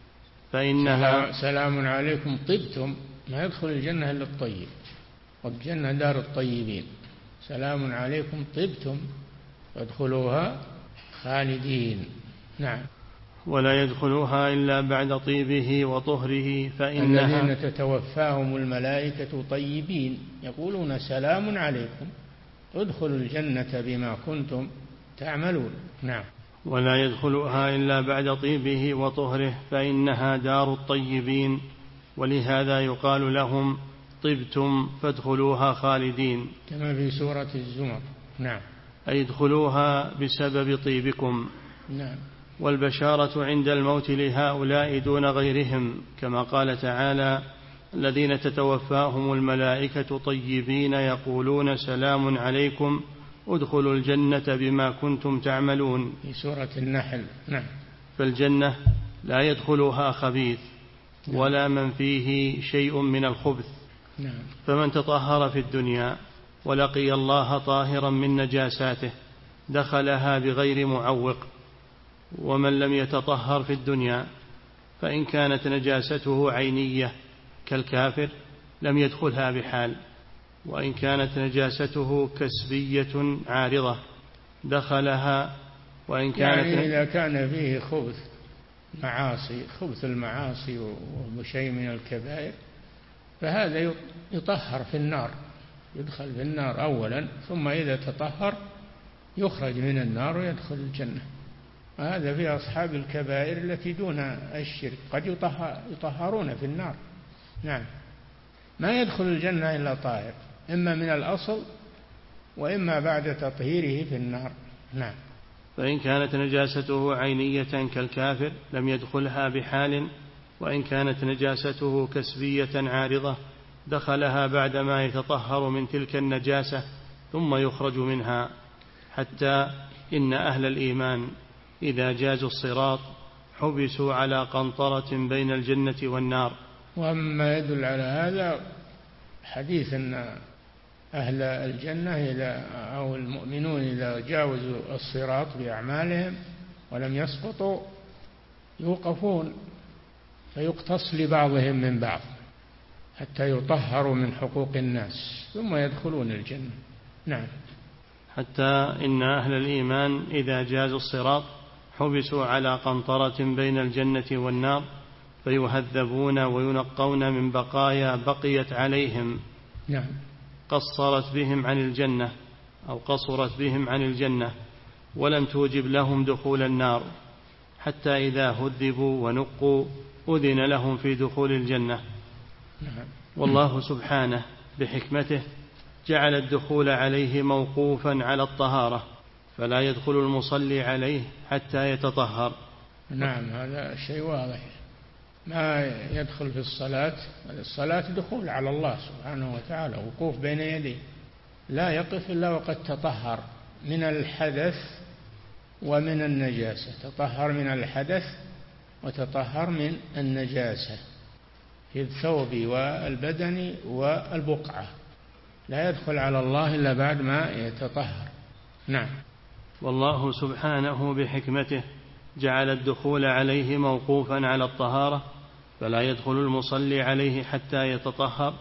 فإنها سلام عليكم طبتم، ما يدخل الجنة إلا الطيب، والجنة دار الطيبين. سلام عليكم طبتم فادخلوها خالدين. نعم. ولا يدخلوها إلا بعد طيبه وطهره، فإنها الذين تتوفاهم الملائكة طيبين يقولون سلام عليكم ادخلوا الجنة بما كنتم تعملون. نعم. ولا يدخلها إلا بعد طيبه وطهره، فإنها دار الطيبين، ولهذا يقال لهم طبتم فادخلوها خالدين، كما في سورة الزمر. نعم. أي ادخلوها بسبب طيبكم. نعم. والبشارة عند الموت لهؤلاء دون غيرهم، كما قال تعالى: الذين تتوفاهم الملائكة طيبين يقولون سلام عليكم ادخلوا الجنة بما كنتم تعملون، في سورة النحل. نعم. فالجنة لا يدخلها خبيث ولا من فيه شيء من الخبث. نعم. فمن تطهر في الدنيا ولقي الله طاهرا من نجاساته دخلها بغير معوق، ومن لم يتطهر في الدنيا فإن كانت نجاسته عينية كالكافر لم يدخلها بحال، وإن كانت نجاسته كسبية عارضة دخلها، وإن كانت يعني إذا كان فيه خبث معاصي خبث المعاصي وشيء من الكبائر فهذا يطهر في النار، يدخل في النار أولا، ثم إذا تطهر يخرج من النار ويدخل الجنة. هذا في أصحاب الكبائر التي دون الشرك، قد يطهرون في النار. نعم. ما يدخل الجنة إلا طاهر، إما من الأصل وإما بعد تطهيره في النار. نعم. فإن كانت نجاسته عينية كالكافر لم يدخلها بحال، وإن كانت نجاسته كسبية عارضة دخلها بعدما يتطهر من تلك النجاسة ثم يخرج منها، حتى إن أهل الإيمان إذا جازوا الصراط حبسوا على قنطرة بين الجنة والنار. وأما يدل على هذا حديث أن أهل الجنة إذا أو المؤمنون إذا جاوزوا الصراط بأعمالهم ولم يسقطوا يوقفون فيقتص لبعضهم من بعض حتى يطهروا من حقوق الناس ثم يدخلون الجنة. نعم. حتى إن أهل الإيمان إذا جازوا الصراط حبسوا على قنطرة بين الجنة والنار فيهذبون وينقون من بقايا بقيت عليهم. نعم. قصرت بهم عن الجنة أو قصرت بهم عن الجنة ولم توجب لهم دخول النار، حتى إذا هذبوا ونقوا أذن لهم في دخول الجنة. نعم. والله سبحانه بحكمته جعل الدخول عليه موقوفا على الطهارة، فلا يدخل المصلي عليه حتى يتطهر. نعم. هذا شيء واضح، ما يدخل في الصلاة، الصلاة دخول على الله سبحانه وتعالى، وقوف بين يديه، لا يقف إلا وقد تطهر من الحدث ومن النجاسة، تطهر من الحدث وتطهر من النجاسة في الثوب والبدن والبقعة، لا يدخل على الله إلا بعد ما يتطهر. نعم. والله سبحانه بحكمته جعل الدخول عليه موقوفا على الطهارة، فلا يدخل المصلي عليه حتى يتطهر،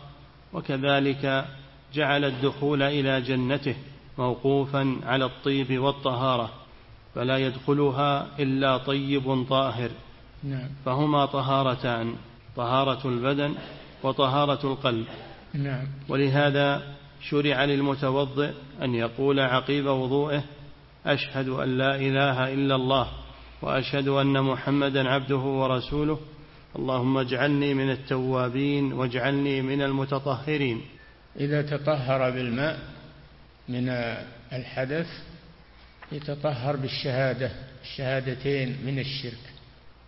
وكذلك جعل الدخول إلى جنته موقوفا على الطيب والطهارة، فلا يدخلها إلا طيب طاهر. نعم. فهما طهارتان، طهارة البدن وطهارة القلب. نعم. ولهذا شرع للمتوضئ أن يقول عقيب وضوئه: أشهد أن لا إله إلا الله وأشهد أن محمدا عبده ورسوله، اللهم اجعلني من التوابين واجعلني من المتطهرين. إذا تطهر بالماء من الحدث يتطهر بالشهادة الشهادتين من الشرك،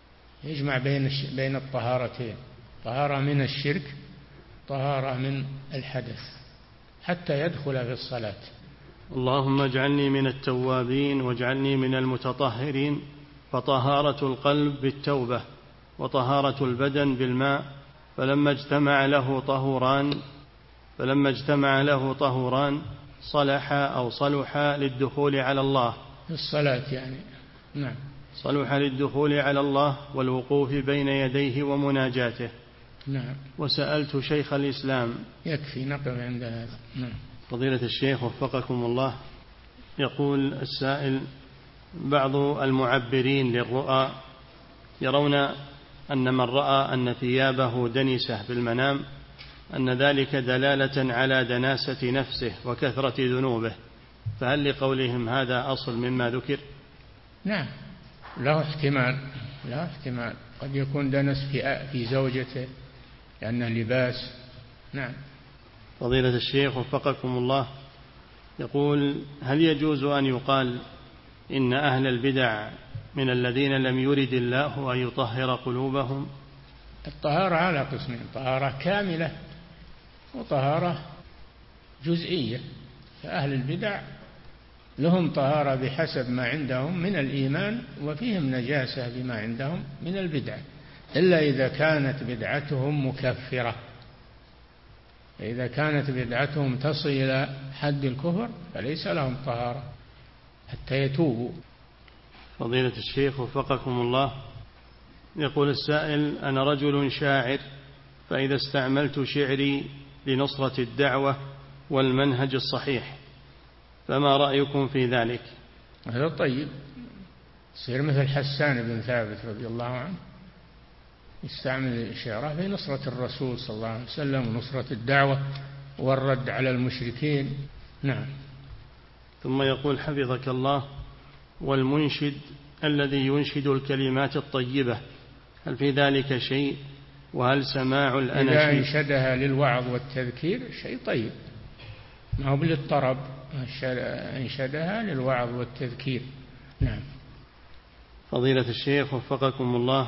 يجمع بين بين الطهارتين، طهارة من الشرك، طهارة من الحدث، حتى يدخل في الصلاة. اللهم اجعلني من التوابين واجعلني من المتطهرين. فطهارة القلب بالتوبة وطهارة البدن بالماء، فلما اجتمع له طهوران فلما اجتمع له طهوران صلح أو صلح للدخول على الله في الصلاة يعني. نعم. صلح للدخول على الله والوقوف بين يديه ومناجاته. نعم. وسألت شيخ الإسلام. يكفي نقف عند هذا. نعم. فضيلة الشيخ وفقكم الله، يقول السائل: بعض المعبرين للرؤى يرون أن من رأى أن ثيابه دنسة بالمنام أن ذلك دلالة على دناسة نفسه وكثرة ذنوبه، فهل لقولهم هذا أصل مما ذكر؟ نعم، له احتمال، له احتمال، قد يكون دنس في في زوجته لأنه لباس. نعم. فضيلة الشيخ وفقكم الله، يقول: هل يجوز أن يقال إن أهل البدع من الذين لم يرد الله أن يطهر قلوبهم؟ الطهارة على قسمين: طهارة كاملة وطهارة جزئية. فأهل البدع لهم طهارة بحسب ما عندهم من الإيمان، وفيهم نجاسة بما عندهم من البدع، إلا إذا كانت بدعتهم مكفرة. إذا كانت بدعتهم تصل إلى حد الكفر فليس لهم طهارة حتى يتوبوا. فضيلة الشيخ وفقكم الله، يقول السائل: أنا رجل شاعر، فإذا استعملت شعري لنصرة الدعوة والمنهج الصحيح فما رأيكم في ذلك؟ هذا طيب، يصير مثل حسان بن ثابت رضي الله عنه، يستعمل شعره في نصرة الرسول صلى الله عليه وسلم ونصرة الدعوة والرد على المشركين. نعم. ثم يقول حفظك الله: والمنشد الذي ينشد الكلمات الطيبة هل في ذلك شيء؟ وهل سماع الأناشيد إذا أنشدها للوعظ والتذكير شيء طيب، ما هو بالطرب، أنشدها للوعظ والتذكير. نعم. فضيلة الشيخ وفقكم الله،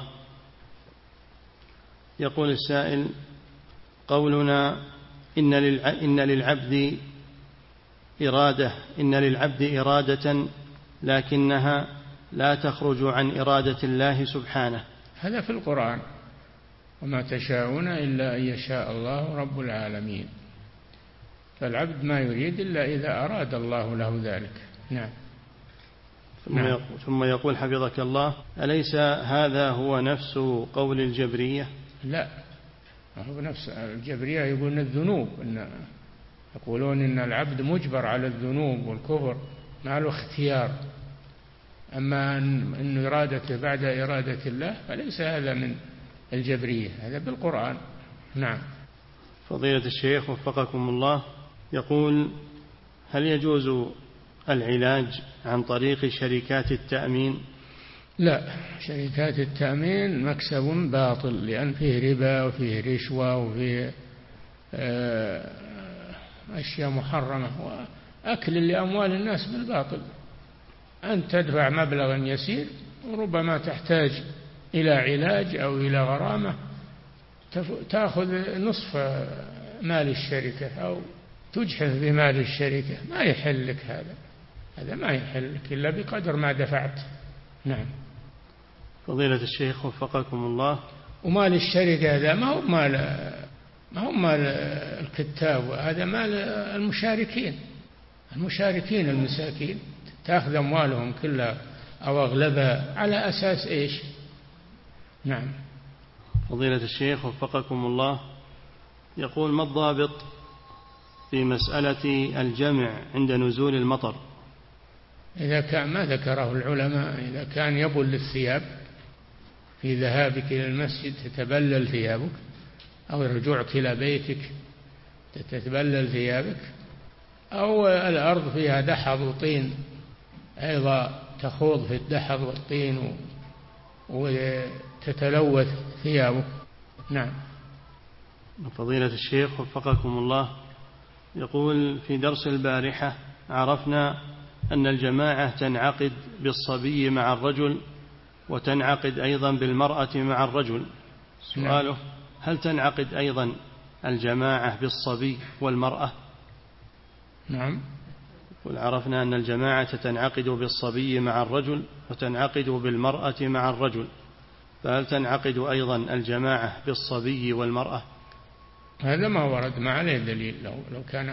يقول السائل: قولنا إن إن للعبد إرادة إن للعبد إرادة لكنها لا تخرج عن إرادة الله سبحانه، هذا في القرآن: وما تشاءون إلا أن يشاء الله رب العالمين. فالعبد ما يريد إلا إذا أراد الله له ذلك. نعم. نعم. ثم يقول حفظك الله: أليس هذا هو نفس قول الجبرية؟ لا، هو نفس الجبرية، يقولون الذنوب، إن يقولون إن العبد مجبر على الذنوب والكفر، ما له اختيار. أما أن إرادته بعد إرادة الله فليس هذا من الجبرية، هذا بالقرآن. نعم. فضيلة الشيخ وفقكم الله، يقول: هل يجوز العلاج عن طريق شركات التأمين؟ لا، شركات التأمين مكسب باطل، لأن فيه ربا وفيه رشوة وفيه أشياء محرمة وأكل لأموال الناس بالباطل. أنت تدفع مبلغا يسير وربما تحتاج إلى علاج أو إلى غرامة، تأخذ نصف مال الشركة أو تجحف بمال الشركة. ما يحل لك هذا، هذا ما يحل لك إلا بقدر ما دفعت. نعم. فضيلة الشيخ وفقكم الله، ومال الشركة هذا ما هو مال ما هو مال الكتاب، هذا مال المشاركين المشاركين المساكين، تأخذ أموالهم كلها أو أغلبها على أساس إيش؟ نعم. فضيلة الشيخ وفقكم الله، يقول: ما الضابط في مسألة الجمع عند نزول المطر؟ إذا كان ما ذكره العلماء، إذا كان يبل الثياب في ذهابك إلى المسجد تتبلل ثيابك، أو رجوعك إلى بيتك تتبلل ثيابك، أو الأرض فيها دحض وطين أيضا تخوض في الدحض والطين وتتلوث ثيابك. نعم. فضيلة الشيخ وفقكم الله، يقول: في درس البارحة عرفنا أن الجماعة تنعقد بالصبي مع الرجل وتنعقد أيضا بالمرأة مع الرجل. سؤاله: هل تنعقد أيضا الجماعة بالصبي والمرأة؟ نعم. عرفنا أن الجماعة تنعقد بالصبي مع الرجل وتنعقد بالمرأة مع الرجل، فهل تنعقد أيضا الجماعة بالصبي والمرأة؟ هذا ما ورد، ما عليه دليل. لو, لو كان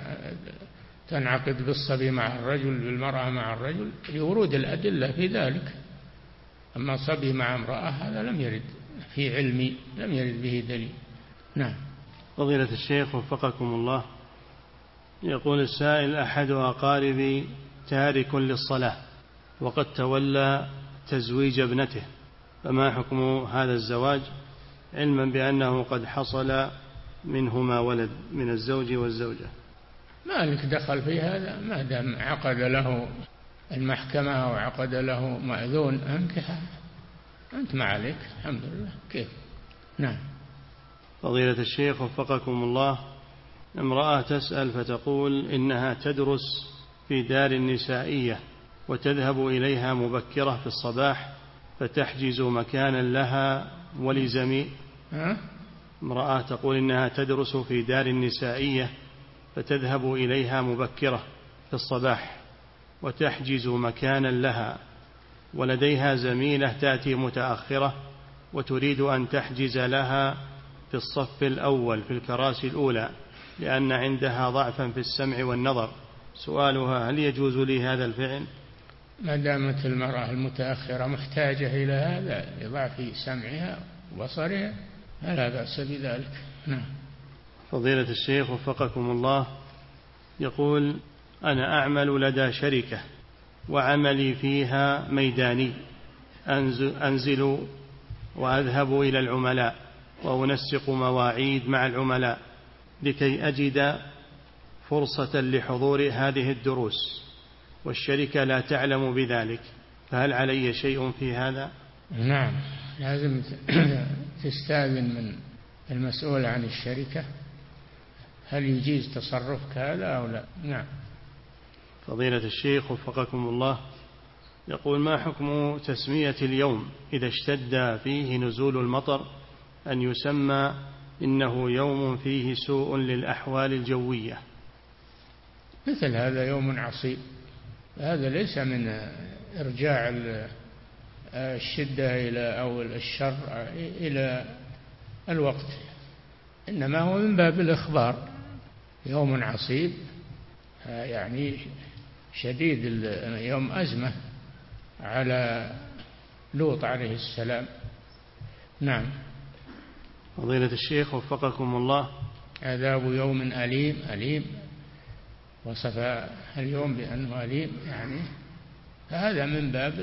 تنعقد بالصبي مع الرجل بالمرأة مع الرجل لورود الأدلة في ذلك. أما صبي مع امرأة هذا لم يرد في علمي، لم يرد به دليل. نعم. فضيلة الشيخ وفقكم الله، يقول السائل: أحد أقاربي تارك للصلاة وقد تولى تزويج ابنته، فما حكم هذا الزواج، علما بأنه قد حصل منهما ولد من الزوج والزوجة؟ ما لك دخل في هذا، ما دام عقد له المحكمة أو عقد له مأذون أنكحه، أنت ما عليك، الحمد لله. كيف؟ نعم. فضيلة الشيخ وفقكم الله، امرأة تسأل فتقول إنها تدرس في دار نسائية وتذهب إليها مبكرة في الصباح فتحجز مكانا لها ولزميل. امرأة تقول إنها تدرس في دار نسائية فتذهب إليها مبكرة في الصباح وتحجز مكانا لها، ولديها زميلة تأتي متأخرة وتريد أن تحجز لها في الصف الأول في الكراسي الأولى لأن عندها ضعفا في السمع والنظر. سؤالها: هل يجوز لي هذا الفعل؟ ما دامت المرأة المتأخرة محتاجة إلى هذا لضعف سمعها وبصرها فلا بأس بذلك. نعم. فضيلة الشيخ وفقكم الله، يقول: أنا أعمل لدى شركة وعملي فيها ميداني، أنزل وأذهب إلى العملاء وأنسق مواعيد مع العملاء لكي أجد فرصة لحضور هذه الدروس، والشركة لا تعلم بذلك، فهل علي شيء في هذا؟ نعم، لازم تستأذن من المسؤول عن الشركة هل يجيز تصرفك هذا أو لا. نعم. فضيلة الشيخ وفقكم الله، يقول: ما حكم تسمية اليوم إذا اشتد فيه نزول المطر أن يسمى إنه يوم فيه سوء للأحوال الجوية؟ مثل هذا يوم عصيب، هذا ليس من إرجاع الشدة إلى أو الشر إلى الوقت، إنما هو من باب الإخبار. يوم عصيب يعني شديد، يوم أزمة على لوط عليه السلام. نعم. فضيلة الشيخ وفقكم الله، عذاب يوم أليم، أليم وصف اليوم بأنه أليم، يعني هذا من باب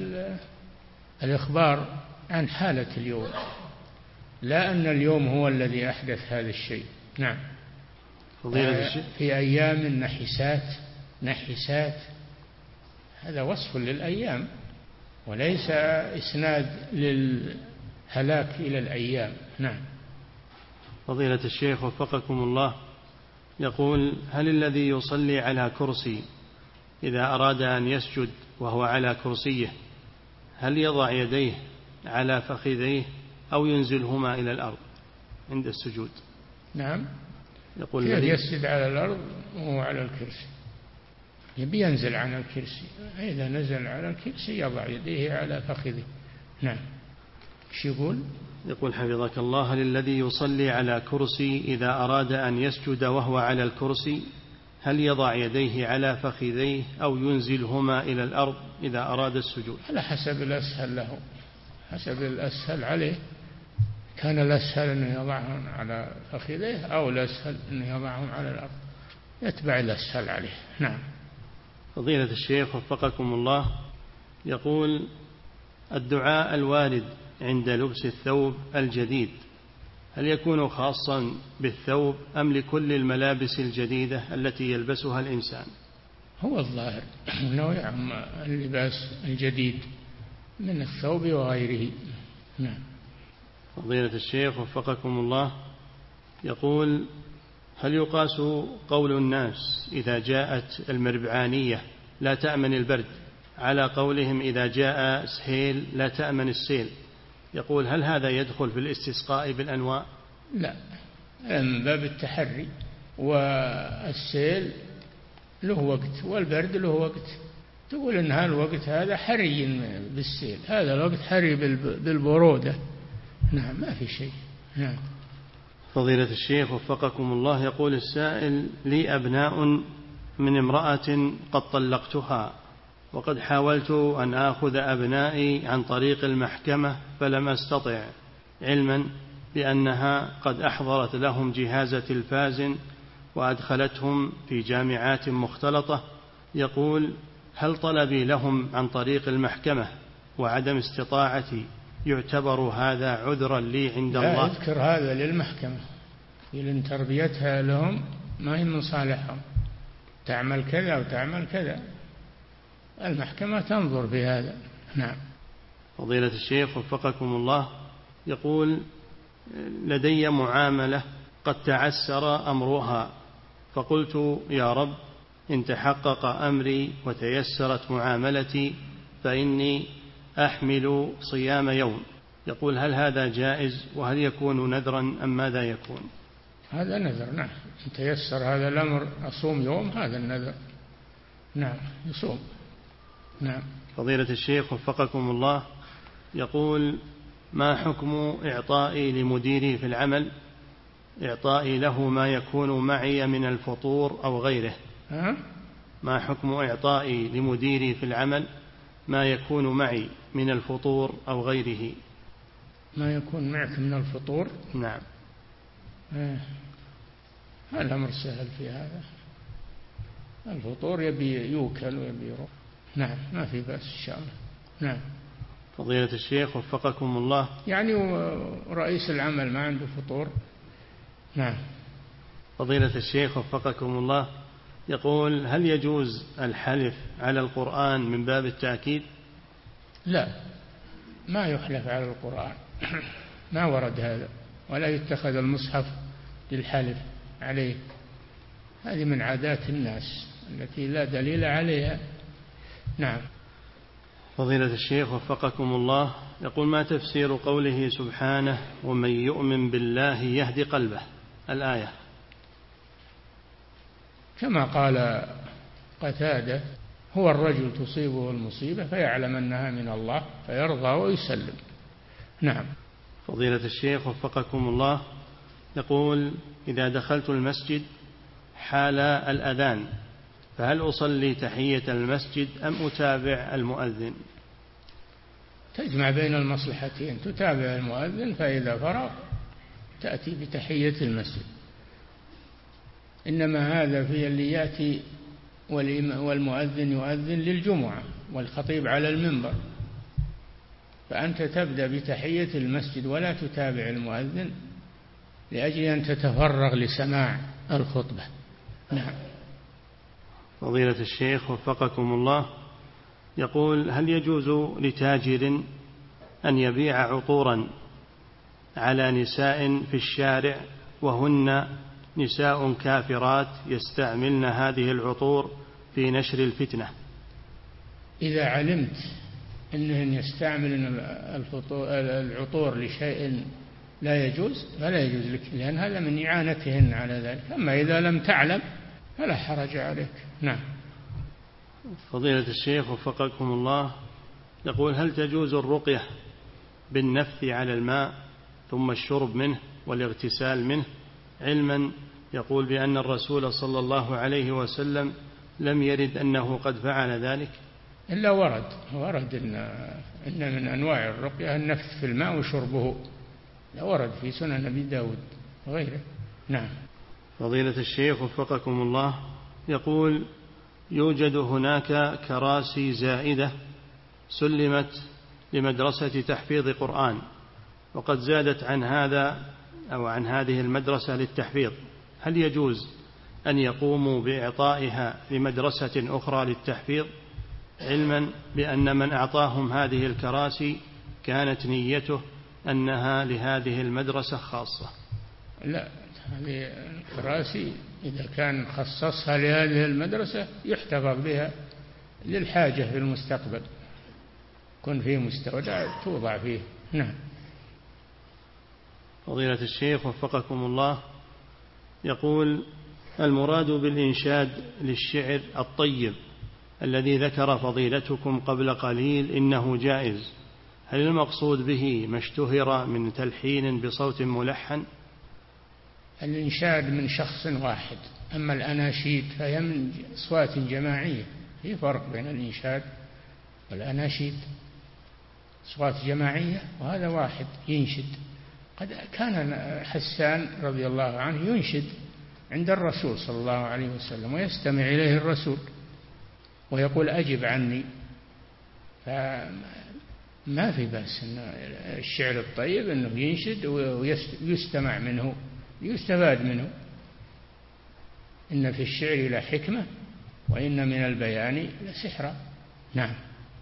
الإخبار عن حالة اليوم، لا أن اليوم هو الذي أحدث هذا الشيء. نعم. فضيلة الشيخ، في أيام نحسات، نحسات هذا وصف للأيام وليس إسناد للهلاك إلى الأيام. نعم. فضيلة الشيخ وفقكم الله، يقول: هل الذي يصلي على كرسي إذا أراد أن يسجد وهو على كرسيه هل يضع يديه على فخذيه أو ينزلهما إلى الأرض عند السجود؟ نعم. يقول: الذي يسجد على الأرض وهو على الكرسي يبي ينزل عن الكرسي، إذا نزل على الكرسي يضع يديه على فخذه. نعم. ايش يقول؟ يقول حفظك الله: هل الذي يصلي على كرسي إذا أراد أن يسجد وهو على الكرسي هل يضع يديه على فخذيه أو ينزلهما إلى الأرض إذا أراد السجود؟ على حسب الأسهل له، حسب الأسهل عليه. كان الأسهل أنه يضعهم على فخذيه أو الأسهل أنه يضعهم على الأرض، يتبع الأسهل عليه. نعم. فضيلة الشيخ وفقكم الله، يقول: الدعاء الوارد عند لبس الثوب الجديد هل يكون خاصا بالثوب أم لكل الملابس الجديدة التي يلبسها الإنسان؟ هو الظاهر أنه يعم اللباس الجديد من الثوب وغيره. نعم. فضيلة الشيخ وفقكم الله، يقول: هل يقاس قول الناس إذا جاءت المربعانية لا تأمن البرد على قولهم إذا جاء سهيل لا تأمن السيل، يقول هل هذا يدخل في الاستسقاء بالأنواء؟ لا، من باب التحري، والسيل له وقت والبرد له وقت، تقول إن هالوقت هذا حري بالسيل، هذا الوقت حري بالبرودة. نعم، ما في شيء. نعم. فضيلة الشيخ وفقكم الله، يقول السائل: لي أبناء من امرأة قد طلقتها، وقد حاولت أن آخذ أبنائي عن طريق المحكمة فلم أستطع، علما بأنها قد أحضرت لهم جهاز تلفاز وأدخلتهم في جامعات مختلطة. يقول: هل طلبي لهم عن طريق المحكمة وعدم استطاعتي يعتبر هذا عذرا لي عند الله؟ لا، اذكر هذا للمحكمة، لأن تربيتها لهم ما هي من صالحهم، تعمل كذا وتعمل كذا، المحكمة تنظر بهذا. نعم. فضيلة الشيخ وفقكم الله، يقول: لدي معاملة قد تعسر أمرها، فقلت يا رب إن تحقق أمري وتيسرت معاملتي فإني أحمل صيام يوم. يقول: هل هذا جائز؟ وهل يكون نذرا أم ماذا يكون؟ هذا نذر. نعم، إن تيسر هذا الأمر أصوم يوم، هذا النذر. نعم، يصوم. نعم. فضيلة الشيخ وفقكم الله، يقول: ما حكم إعطائي لمديري في العمل، إعطائي له ما يكون معي من الفطور أو غيره؟ ها؟ ما حكم إعطائي لمديري في العمل ما يكون معي من الفطور أو غيره؟ ما يكون معك من الفطور؟ نعم. آه. الأمر سهل في هذا، الفطور يبي يوكل ويبي يروح. نعم، ما في بأس إن شاء الله. نعم. فضيلة الشيخ وفقكم الله، يعني رئيس العمل ما عنده فطور؟ نعم. فضيلة الشيخ وفقكم الله، يقول: هل يجوز الحلف على القرآن من باب التأكيد؟ لا، ما يحلف على القرآن، ما ورد هذا، ولا يتخذ المصحف للحلف عليه، هذه من عادات الناس التي لا دليل عليها. نعم. فضيلة الشيخ وفقكم الله، يقول: ما تفسير قوله سبحانه ومن يؤمن بالله يهدي قلبه، الآية؟ كما قال قتادة: هو الرجل تصيبه المصيبة فيعلم أنها من الله فيرضى ويسلم. نعم. فضيلة الشيخ وفقكم الله، يقول: إذا دخلت المسجد حال الأذان فهل أصلي تحية المسجد أم أتابع المؤذن؟ تجمع بين المصلحتين، تتابع المؤذن فإذا فرغ تأتي بتحية المسجد، إنما هذا في اللي يأتي والمؤذن يؤذن للجمعة والخطيب على المنبر، فأنت تبدأ بتحية المسجد ولا تتابع المؤذن لأجل أن تتفرغ لسماع الخطبة. نعم. فضيلة الشيخ وفقكم الله، يقول: هل يجوز لتاجر أن يبيع عطورا على نساء في الشارع وهن نساء كافرات يستعملن هذه العطور في نشر الفتنة؟ إذا علمت أنهن يستعملن العطور لشيء لا يجوز فلا يجوز لك، لأن هذا من إعانتهن على ذلك. أما إذا لم تعلم فلا حرج عليك. نعم. فضيلة الشيخ وفقكم الله، يقول: هل تجوز الرقية بالنفث على الماء ثم الشرب منه والاغتسال منه، علما يقول بأن الرسول صلى الله عليه وسلم لم يرد أنه قد فعل ذلك؟ إلا ورد ورد إن, إن من أنواع الرقية النفث في الماء وشربه، لا ورد في سنن أبي داود وغيره. نعم. فضيلة الشيخ وفقكم الله، يقول: يوجد هناك كراسي زائدة سلمت لمدرسة تحفيظ قرآن، وقد زادت عن هذا أو عن هذه المدرسة للتحفيظ، هل يجوز أن يقوموا بإعطائها لمدرسة أخرى للتحفيظ، علما بأن من أعطاهم هذه الكراسي كانت نيته أنها لهذه المدرسة خاصة؟ لا، هذه الكراسي إذا كان خصصها لهذه المدرسة يحتفظ بها للحاجة في المستقبل، كن فيه مستودع توضع فيه. نعم. فضيلة الشيخ وفقكم الله، يقول: المراد بالإنشاد للشعر الطيب الذي ذكر فضيلتكم قبل قليل إنه جائز، هل المقصود به ما اشتهر من تلحين بصوت ملحن؟ الإنشاد من شخص واحد، أما الأناشيد فهي من أصوات جماعية، في فرق بين الإنشاد والأناشيد. أصوات جماعية وهذا واحد ينشد. قد كان حسان رضي الله عنه ينشد عند الرسول صلى الله عليه وسلم ويستمع إليه الرسول ويقول أجب عني، فما في بأس إن الشعر الطيب أنه ينشد ويستمع منه يستفاد منه. إن في الشعر لحكمة وإن من البيان لسحرا. نعم.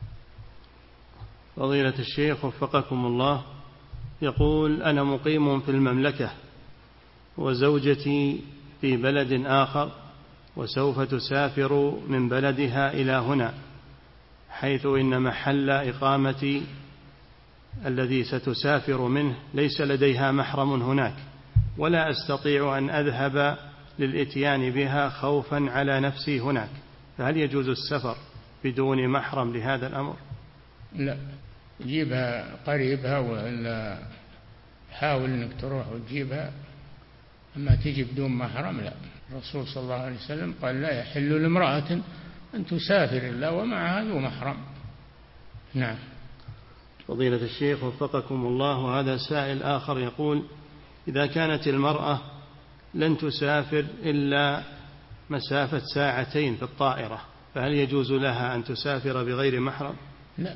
فضيلة الشيخ وفقكم الله، يقول: أنا مقيم في المملكة وزوجتي في بلد آخر وسوف تسافر من بلدها إلى هنا، حيث إن محل إقامتي الذي ستسافر منه ليس لديها محرم هناك، ولا أستطيع أن أذهب للإتيان بها خوفا على نفسي هناك، فهل يجوز السفر بدون محرم لهذا الأمر؟ لا، جيبها قريبها، وإلا حاول أنك تروح وتجيبها، أما تجي بدون محرم لا. الرسول صلى الله عليه وسلم قال: لا يحل لامرأة أن تسافر إلا ومعها ذو محرم. نعم. فضيلة الشيخ وفقكم الله، وهذا سائل آخر يقول: إذا كانت المرأة لن تسافر إلا مسافة ساعتين في الطائرة، فهل يجوز لها أن تسافر بغير محرم؟ لا،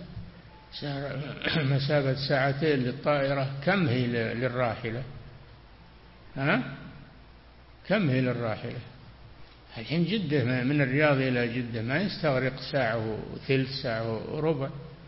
مسافة ساعتين للطائرة كم هي للراحلة؟ ها؟ كم هي للراحلة؟ الحين جدة من الرياض إلى جدة ما يستغرق ساعة وثلث، ساعة وربع،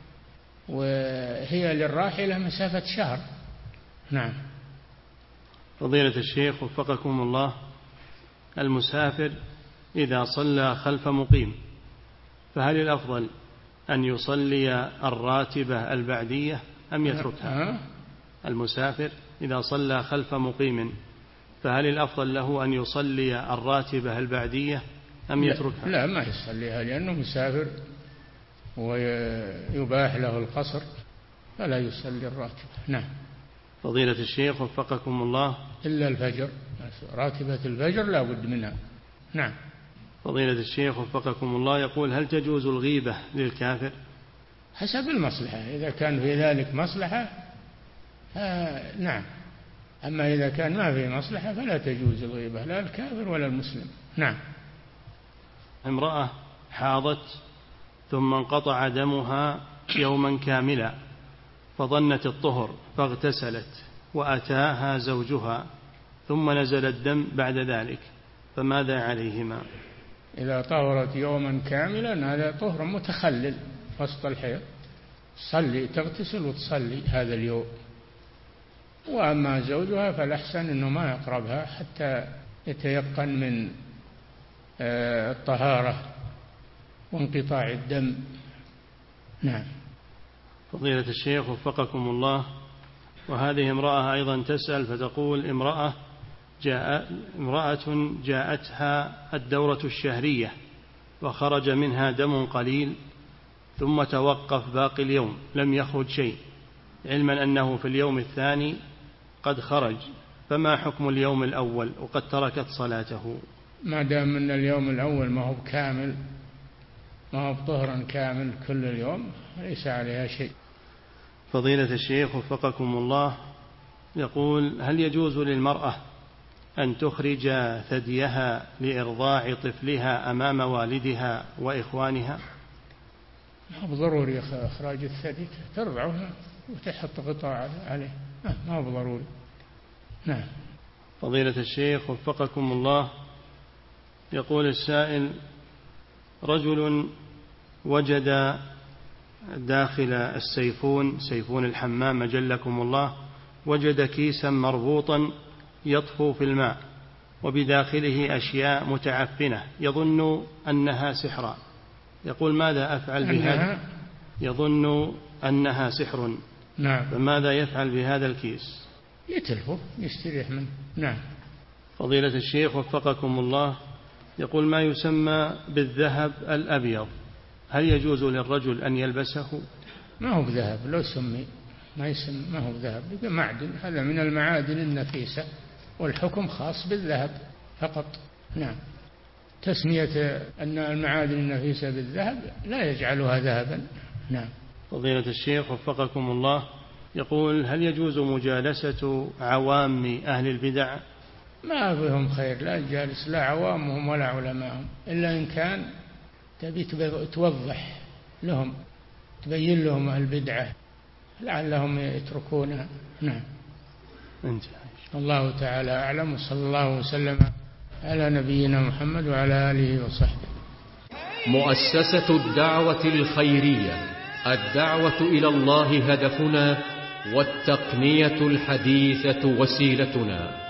وهي للراحلة مسافة شهر. نعم. فضيلة الشيخ وفقكم الله، المسافر إذا صلى خلف مقيم فهل الأفضل أن يصلي الراتبة البعدية أم يتركها؟ المسافر إذا صلى خلف مقيم فهل الأفضل له أن يصلي الراتبة البعدية أم يتركها؟ لا، ما يصليها لأنه مسافر ويباح له القصر، فلا يصلي الراتبة. نعم. فضيلة الشيخ وفقكم الله، إلا الفجر، راتبة الفجر لا بد منها. نعم. فضيلة الشيخ وفقكم الله، يقول: هل تجوز الغيبة للكافر؟ حسب المصلحة، إذا كان في ذلك مصلحة آه نعم، أما إذا كان ما في مصلحة فلا تجوز الغيبة لا الكافر ولا المسلم. نعم. امرأة حاضت ثم انقطع دمها يوما كاملا فظنت الطهر فاغتسلت وأتاها زوجها ثم نزل الدم بعد ذلك، فماذا عليهما؟ إذا طهرت يوما كاملا هذا طهر متخلل وسط الحيض، تصلي تغتسل وتصلي هذا اليوم. وأما زوجها فالأحسن أنه ما يقربها حتى يتيقن من الطهارة وانقطاع الدم. نعم. فضيلة الشيخ وفقكم الله، وهذه امرأة أيضا تسأل فتقول: امرأة جاء امرأة جاءتها الدورة الشهرية وخرج منها دم قليل ثم توقف باقي اليوم لم يخرج شيء، علما أنه في اليوم الثاني قد خرج، فما حكم اليوم الأول وقد تركت صلاته؟ ما دام أن اليوم الأول ما هو كامل، ما هو طهرا كامل كل اليوم، ليس عليها شيء. فضيلة الشيخ وفقكم الله، يقول: هل يجوز للمرأة أن تخرج ثديها لإرضاع طفلها أمام والدها وإخوانها؟ ما هو ضروري إخراج الثدي، ترضعها وتحط غطاء عليه، ما هو ضروري. نعم. فضيلة الشيخ وفقكم الله، يقول السائل: رجل وجد داخل السيفون سيفون الحمام أجلكم الله وجد كيسا مربوطا يطفو في الماء وبداخله أشياء متعفنة يظن أنها سحرا، يقول ماذا أفعل بهذا؟ يظن أنها سحر. نعم. فماذا يفعل بهذا الكيس؟ يتلفه يستريح منه. نعم. فضيلة الشيخ وفقكم الله، يقول ما يسمى بالذهب الأبيض هل يجوز للرجل أن يلبسه؟ ما هو بذهب، لو سمي ما يسمى ما هو ذهب، معدن، هذا من المعادن النفيسة، والحكم خاص بالذهب فقط. نعم. تسمية أن المعادن النفيسة بالذهب لا يجعلها ذهبا. نعم. فضيلة الشيخ وفقكم الله، يقول هل يجوز مجالسة عوام أهل البدع؟ ما بهم خير، لا جالس لا عوامهم ولا علماءهم، إلا إن كان تبي توضح لهم، تبين لهم البدعة لعلهم يتركونها. نعم. انت. الله تعالى أعلم، وصلى الله وسلم على نبينا محمد وعلى آله وصحبه. مؤسسة الدعوة الخيرية، الدعوة إلى الله هدفنا، والتقنية الحديثة وسيلتنا.